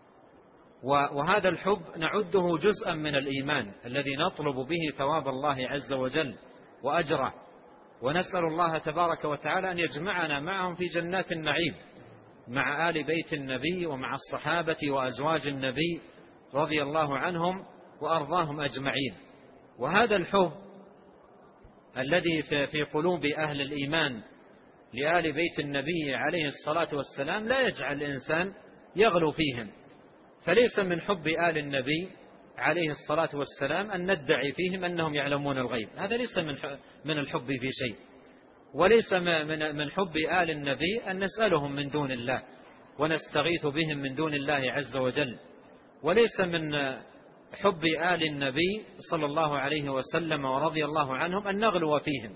وهذا الحب نعده جزءا من الإيمان الذي نطلب به ثواب الله عز وجل وأجره، ونسأل الله تبارك وتعالى أن يجمعنا معهم في جنات النعيم مع آل بيت النبي ومع الصحابة وأزواج النبي رضي الله عنهم وأرضاهم أجمعين. وهذا الحب الذي في قلوب أهل الإيمان لآل بيت النبي عليه الصلاة والسلام لا يجعل الإنسان يغلو فيهم. فليس من حب آل النبي عليه الصلاة والسلام أن ندعي فيهم أنهم يعلمون الغيب، هذا ليس من الحب في شيء. وليس من حب آل النبي أن نسألهم من دون الله ونستغيث بهم من دون الله عز وجل. وليس من حب آل النبي صلى الله عليه وسلم ورضي الله عنهم أن نغلو فيهم.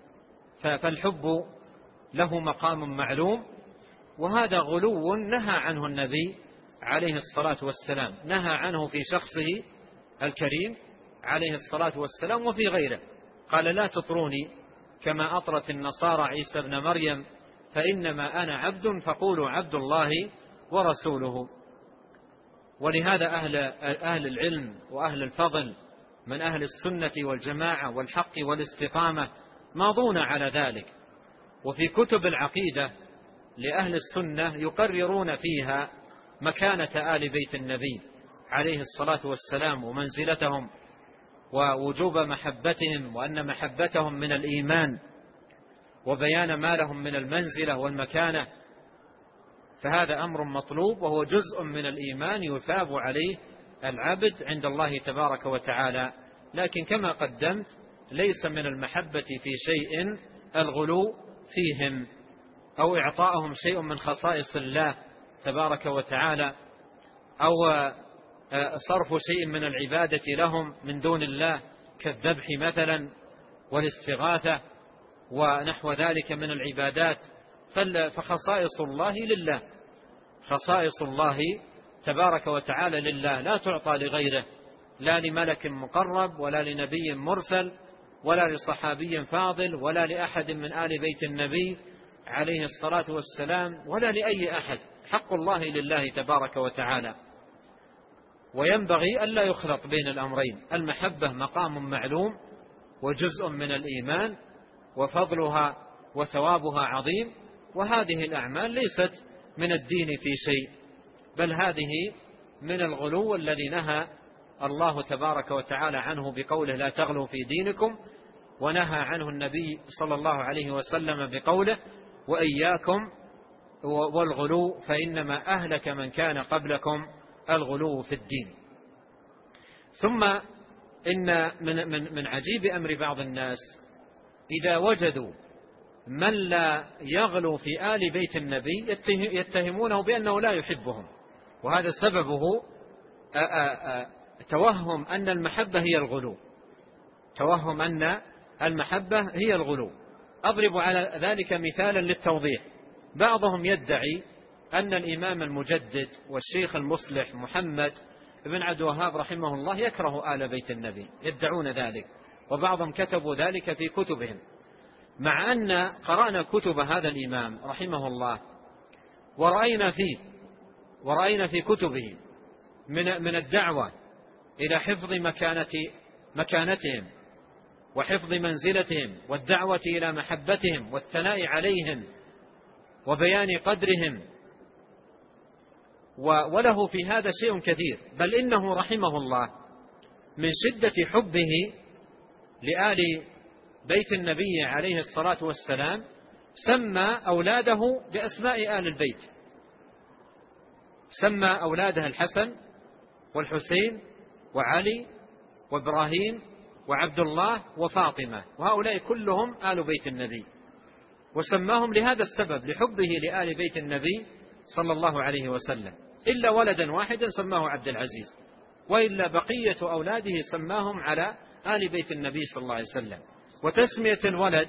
فالحب له مقام معلوم، وهذا غلو نهى عنه النبي عليه الصلاة والسلام، نهى عنه في شخصه الكريم عليه الصلاة والسلام وفي غيره. قال لا تطروني كما أطرت النصارى عيسى ابن مريم، فإنما أنا عبد فقولوا عبد الله ورسوله. ولهذا أهل العلم وأهل الفضل من أهل السنة والجماعة والحق والاستقامة ماضون على ذلك. وفي كتب العقيدة لأهل السنة يقررون فيها مكانة آل بيت النبي عليه الصلاة والسلام ومنزلتهم ووجوب محبتهم، وأن محبتهم من الإيمان، وبيان ما لهم من المنزلة والمكانة. فهذا أمر مطلوب وهو جزء من الإيمان يثاب عليه العبد عند الله تبارك وتعالى. لكن كما قدمت ليس من المحبة في شيء الغلو فيهم أو إعطاءهم شيء من خصائص الله تبارك وتعالى، أو صرف شيء من العبادة لهم من دون الله كالذبح مثلا والاستغاثة ونحو ذلك من العبادات، فخصائص الله لله، خصائص الله تبارك وتعالى لله، لا تعطى لغيره، لا لملك مقرب ولا لنبي مرسل ولا لصحابي فاضل ولا لأحد من آل بيت النبي عليه الصلاة والسلام ولا لأي أحد. حق الله لله تبارك وتعالى. وينبغي ألا يخلط بين الأمرين. المحبة مقام معلوم وجزء من الإيمان وفضلها وثوابها عظيم، وهذه الأعمال ليست من الدين في شيء، بل هذه من الغلو الذي نهى الله تبارك وتعالى عنه بقوله لا تغلوا في دينكم، ونهى عنه النبي صلى الله عليه وسلم بقوله وإياكم والغلو فإنما أهلك من كان قبلكم الغلو في الدين. ثم إن من عجيب أمر بعض الناس إذا وجدوا من لا يغلو في آل بيت النبي يتهمونه بأنه لا يحبهم، وهذا سببه توهم أن المحبة هي الغلو، توهم أن المحبة هي الغلو. أضرب على ذلك مثالا للتوضيح. بعضهم يدعي أن الإمام المجدد والشيخ المصلح محمد بن عبد الوهاب رحمه الله يكره آل بيت النبي، يدعون ذلك، وبعضهم كتبوا ذلك في كتبهم، مع أن قرأنا كتب هذا الإمام رحمه الله ورأينا في كتبه من الدعوة إلى حفظ مكانتهم وحفظ منزلتهم والدعوة إلى محبتهم والثناء عليهم وبيان قدرهم، وله في هذا شيء كثير. بل إنه رحمه الله من شدة حبه لآل بيت النبي عليه الصلاة والسلام سمى أولاده بأسماء آل البيت، سمى أولاده الحسن والحسين وعلي وإبراهيم وعبد الله وفاطمة، وهؤلاء كلهم آل بيت النبي، وسماهم لهذا السبب، لحبه لآل بيت النبي صلى الله عليه وسلم، إلا ولدا واحدا سماه عبد العزيز، وإلا بقية أولاده سماهم على آل بيت النبي صلى الله عليه وسلم. وتسمية الولد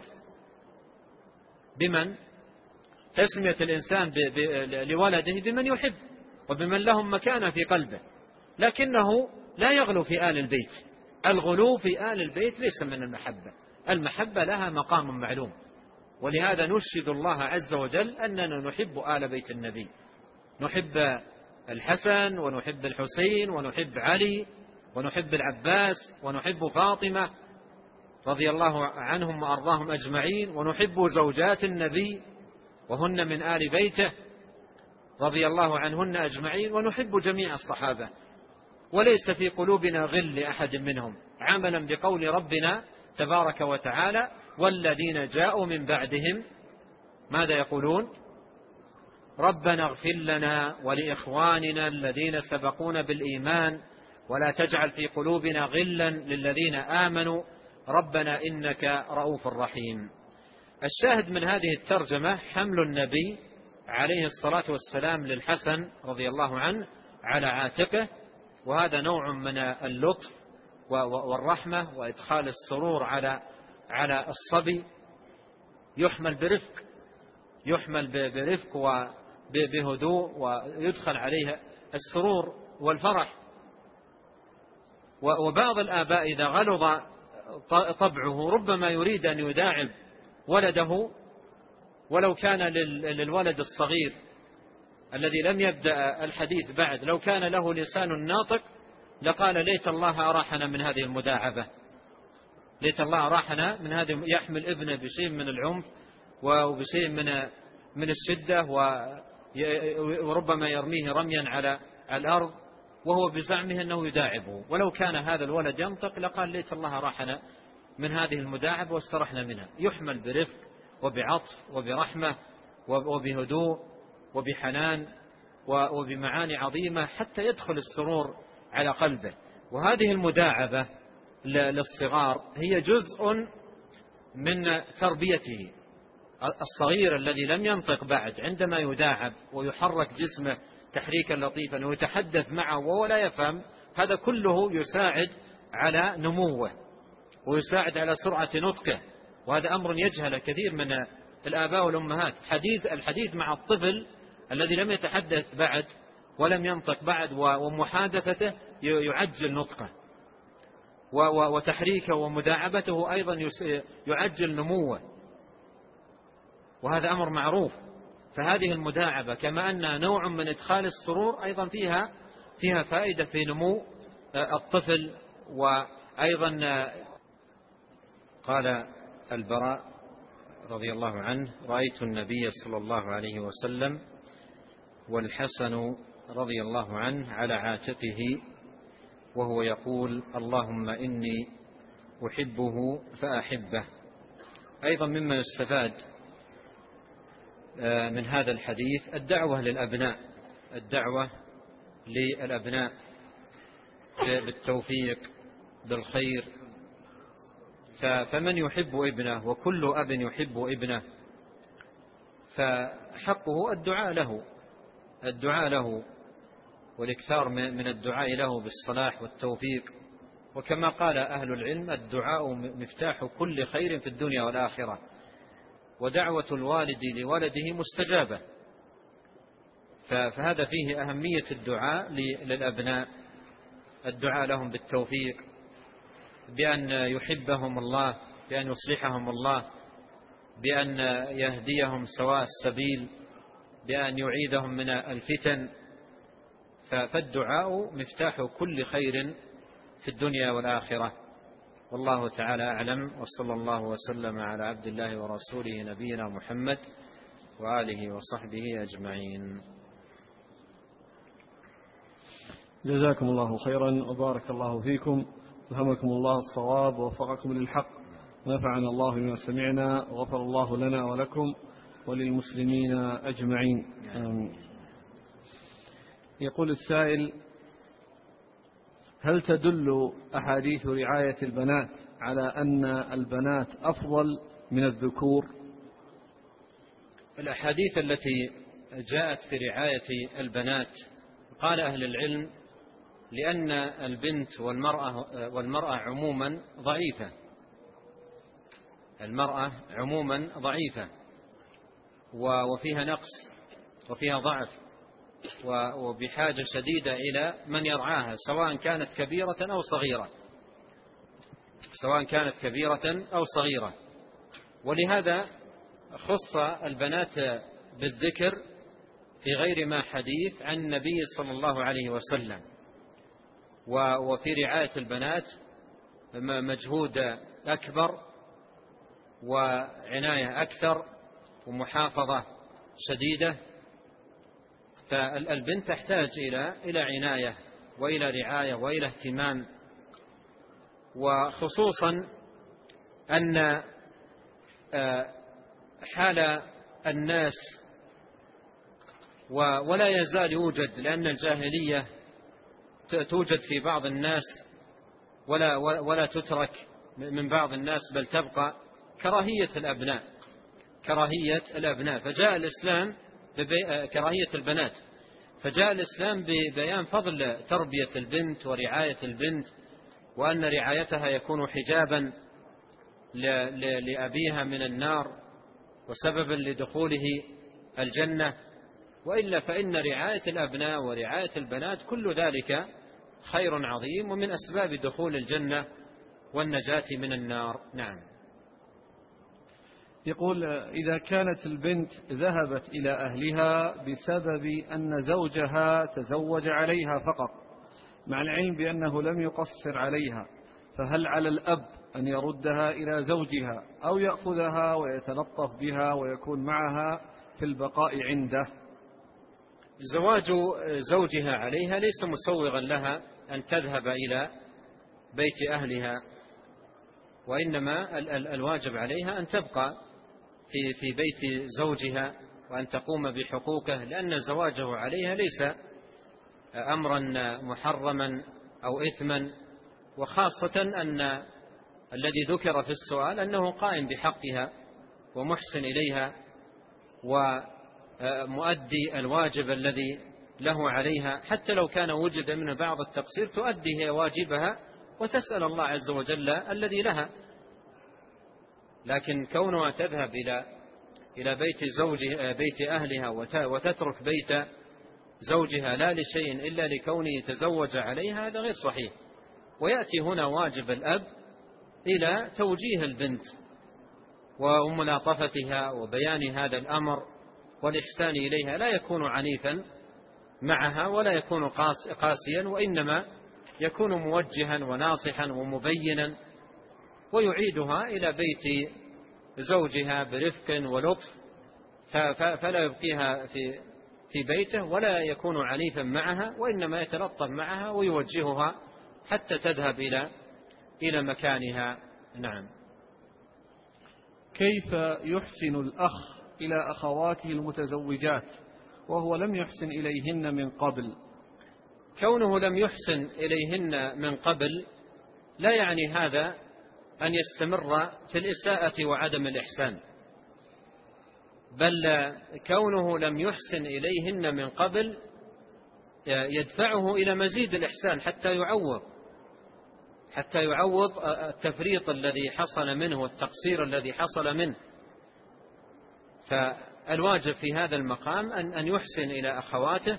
بمن؟ تسمية الإنسان لولده بمن يحب وبمن لهم مكانة في قلبه، لكنه لا يغلو في آل البيت. الغلو في آل البيت ليس من المحبة، المحبة لها مقام معلوم، ولهذا نشهد الله عز وجل أننا نحب آل بيت النبي، نحب الحسن ونحب الحسين ونحب علي ونحب العباس ونحب فاطمة رضي الله عنهم وأرضاهم أجمعين، ونحب زوجات النبي وهن من آل بيته رضي الله عنهن أجمعين، ونحب جميع الصحابة، وليس في قلوبنا غل لأحد منهم، عملا بقول ربنا تبارك وتعالى والذين جاءوا من بعدهم ماذا يقولون؟ ربنا اغفر لنا ولإخواننا الذين سبقونا بالإيمان ولا تجعل في قلوبنا غلا للذين آمنوا ربنا إنك رؤوف رحيم. الشاهد من هذه الترجمة حمل النبي عليه الصلاة والسلام للحسن رضي الله عنه على عاتقه، وهذا نوع من اللطف والرحمة وإدخال السرور على الصبي، يحمل برفق وبهدوء، ويدخل عليه السرور والفرح. وبعض الآباء إذا غلظ طبعه ربما يريد أن يداعب ولده، ولو كان للولد الصغير الذي لم يبدأ الحديث بعد لو كان له لسان ناطق لقال ليت الله أراحنا من هذه المداعبة، ليت الله أراحنا من هذه. يحمل ابنه بشيء من العنف وبشيء من الشدة، وربما يرميه رميا على الأرض وهو بزعمه أنه يداعبه، ولو كان هذا الولد ينطق لقال ليت الله أراحنا من هذه المداعبة واسترحنا منها. يحمل برفق وبعطف وبرحمة وبهدوء وبحنان وبمعاني عظيمة حتى يدخل السرور على قلبه. وهذه المداعبة للصغار هي جزء من تربيته. الصغير الذي لم ينطق بعد عندما يداعب ويحرك جسمه تحريكا لطيفا ويتحدث معه وهو لا يفهم، هذا كله يساعد على نموه ويساعد على سرعة نطقه وهذا أمر يجهل كثير من الآباء والأمهات. الحديث مع الطفل الذي لم يتحدث بعد ولم ينطق بعد ومحادثته يعجل نطقه، وتحريكه ومداعبته أيضا يعجل نموه، وهذا أمر معروف. فهذه المداعبة كما أنها نوع من إدخال السرور أيضا فيها فائدة في نمو الطفل. وأيضا قال البراء رضي الله عنه: رأيت النبي صلى الله عليه وسلم والحسن رضي الله عنه على عاتقه وهو يقول: اللهم إني أحبه فأحبه. أيضا مما يستفاد من هذا الحديث الدعوة للأبناء، الدعوة للأبناء بالتوفيق بالخير. فمن يحب ابنه، وكل أب يحب ابنه، فحقه الدعاء له والإكثار من الدعاء له بالصلاح والتوفيق. وكما قال أهل العلم: الدعاء مفتاح كل خير في الدنيا والآخرة، ودعوة الوالد لولده مستجابة. فهذا فيه أهمية الدعاء للأبناء، الدعاء لهم بالتوفيق، بأن يحبهم الله، بأن يصلحهم الله، بأن يهديهم سواء السبيل، بأن يعيدهم من الفتن. فالدعاء مفتاح كل خير في الدنيا والآخرة. والله تعالى أعلم، وصلى الله وسلم على عبد الله ورسوله نبينا محمد وآله وصحبه أجمعين. جزاكم الله خيرا وبارك الله فيكم، ألهمكم الله الصواب ووفقكم للحق، ونفعنا الله بما سمعنا، وغفر الله لنا ولكم وللمسلمين أجمعين. يقول السائل: هل تدل أحاديث رعاية البنات على أن البنات أفضل من الذكور؟ الأحاديث التي جاءت في رعاية البنات قال أهل العلم لأن البنت والمرأة عموما ضعيفة، المرأة عموما ضعيفة وفيها نقص وفيها ضعف، وبحاجة شديدة إلى من يرعاها، سواء كانت كبيرة أو صغيرة. ولهذا خص البنات بالذكر في غير ما حديث عن النبي صلى الله عليه وسلم. وفي رعاية البنات مجهود أكبر وعناية أكثر ومحافظة شديدة. فالبنت تحتاج إلى عناية وإلى رعاية وإلى اهتمام، وخصوصا أن حال الناس ولا يزال يوجد، لأن الجاهلية توجد في بعض الناس ولا تترك من بعض الناس، بل تبقى كراهية الأبناء. فجاء الإسلام كراهية البنات، فجاء الإسلام ببيان فضل تربية البنت ورعاية البنت، وأن رعايتها يكون حجابا لأبيها من النار وسببا لدخوله الجنة. وإلا فإن رعاية الأبناء ورعاية البنات كل ذلك خير عظيم ومن أسباب دخول الجنة والنجاة من النار. نعم. يقول: إذا كانت البنت ذهبت إلى أهلها بسبب أن زوجها تزوج عليها فقط، مع العلم بأنه لم يقصر عليها، فهل على الأب أن يردها إلى زوجها أو يأخذها ويتلطف بها ويكون معها في البقاء عنده؟ زواج زوجها عليها ليس مسوغا لها أن تذهب إلى بيت أهلها، وإنما الواجب عليها أن تبقى في بيت زوجها وأن تقوم بحقوقه، لأن زواجه عليها ليس أمرا محرما أو إثما، وخاصة أن الذي ذكر في السؤال أنه قائم بحقها ومحسن إليها ومؤدي الواجب الذي له عليها، حتى لو كان وجد منه بعض التقصير تؤدي هي واجبها وتسأل الله عز وجل الذي لها. لكن كونها تذهب إلى بيت أهلها وتترك بيت زوجها لا لشيء إلا لكونه يتزوج عليها، هذا غير صحيح. ويأتي هنا واجب الأب إلى توجيه البنت وملاطفتها وبيان هذا الأمر والإحسان إليها، لا يكون عنيفا معها ولا يكون قاسيا، وإنما يكون موجها وناصحا ومبينا، ويعيدها إلى بيت زوجها برفق ولطف، فلا يبقيها في بيته ولا يكون عنيفا معها، وإنما يتلطف معها ويوجهها حتى تذهب إلى مكانها. نعم. كيف يحسن الأخ إلى أخواته المتزوجات وهو لم يحسن إليهن من قبل؟ كونه لم يحسن إليهن من قبل لا يعني هذا أن يستمر في الإساءة وعدم الإحسان، بل كونه لم يحسن إليهن من قبل يدفعه إلى مزيد الإحسان حتى يعوض التفريط الذي حصل منه والتقصير الذي حصل منه. فالواجب في هذا المقام أن يحسن إلى أخواته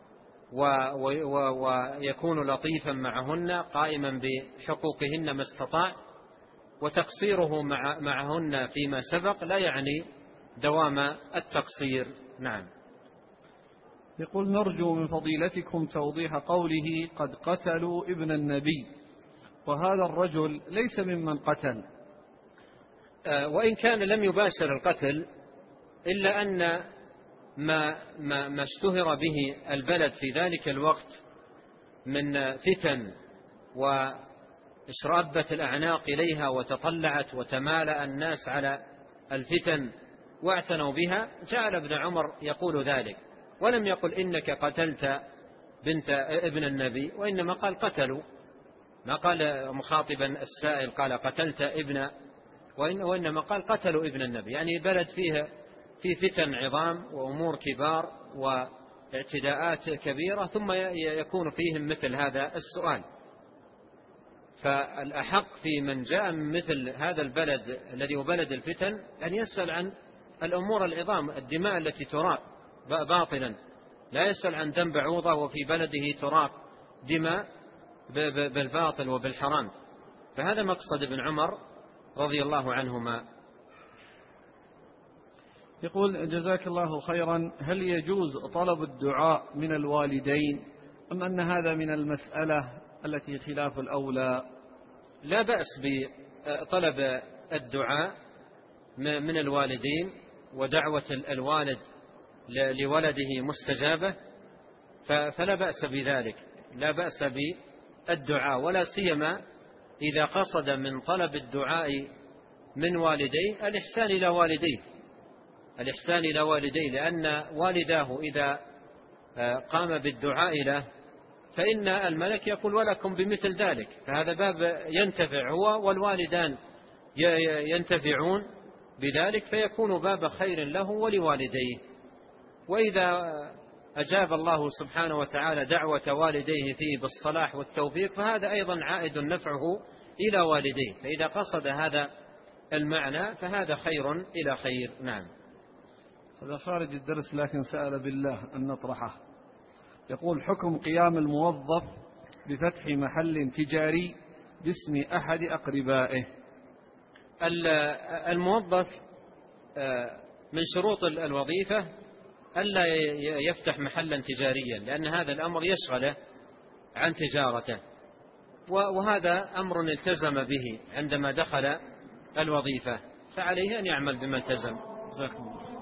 ويكون لطيفا معهن قائما بحقوقهن ما استطاع، وتقصيره معهن فيما سبق لا يعني دوام التقصير. نعم. يقول: نرجو من فضيلتكم توضيح قوله قد قتلوا ابن النبي، وهذا الرجل ليس ممن قتل. وإن كان لم يباشر القتل، إلا أن ما اشتهر به البلد في ذلك الوقت من فتن واشربت الأعناق إليها وتطلعت وتمالأ الناس على الفتن واعتنوا بها، جعل ابن عمر يقول ذلك، ولم يقل إنك قتلت بنت ابن النبي، وإنما قال قتلوا، ما قال مخاطبا السائل قال قتلت ابن، وإنما قال قتلوا ابن النبي، يعني بلد في فتن عظام وأمور كبار واعتداءات كبيرة، ثم يكون فيهم مثل هذا السؤال. فالأحق في من جاء من مثل هذا البلد الذي هو بلد الفتن أن يسأل عن الأمور العظام، الدماء التي تراق باطلا، لا يسأل عن دم بعوضة وفي بلده تراق دماء بالباطل وبالحرام. فهذا مقصد ابن عمر رضي الله عنهما. يقول: جزاك الله خيرا، هل يجوز طلب الدعاء من الوالدين أم أن هذا من المسألة التي خلاف الأولى؟ لا بأس بطلب الدعاء من الوالدين، ودعوة الوالد لولده مستجابة، فلا بأس بذلك، لا بأس بالدعاء، ولا سيما إذا قصد من طلب الدعاء من والديه الإحسان إلى والديه، لأن والداه إذا قام بالدعاء له فإن الملك يقول ولكم بمثل ذلك، فهذا باب ينتفع هو والوالدان ينتفعون بذلك، فيكون باب خير له ولوالديه. وإذا أجاب الله سبحانه وتعالى دعوة والديه فيه بالصلاح والتوفيق، فهذا أيضا عائد نفعه إلى والديه، فإذا قصد هذا المعنى فهذا خير إلى خير. نعم. هذا خارج الدرس لكن سأل بالله أن نطرحه. يقول: حكم قيام الموظف بفتح محل تجاري باسم أحد أقربائه. الموظف من شروط الوظيفة ألا يفتح محلا تجاريا، لأن هذا الأمر يشغله عن تجارته، وهذا أمر التزم به عندما دخل الوظيفة، فعليه أن يعمل بما التزم.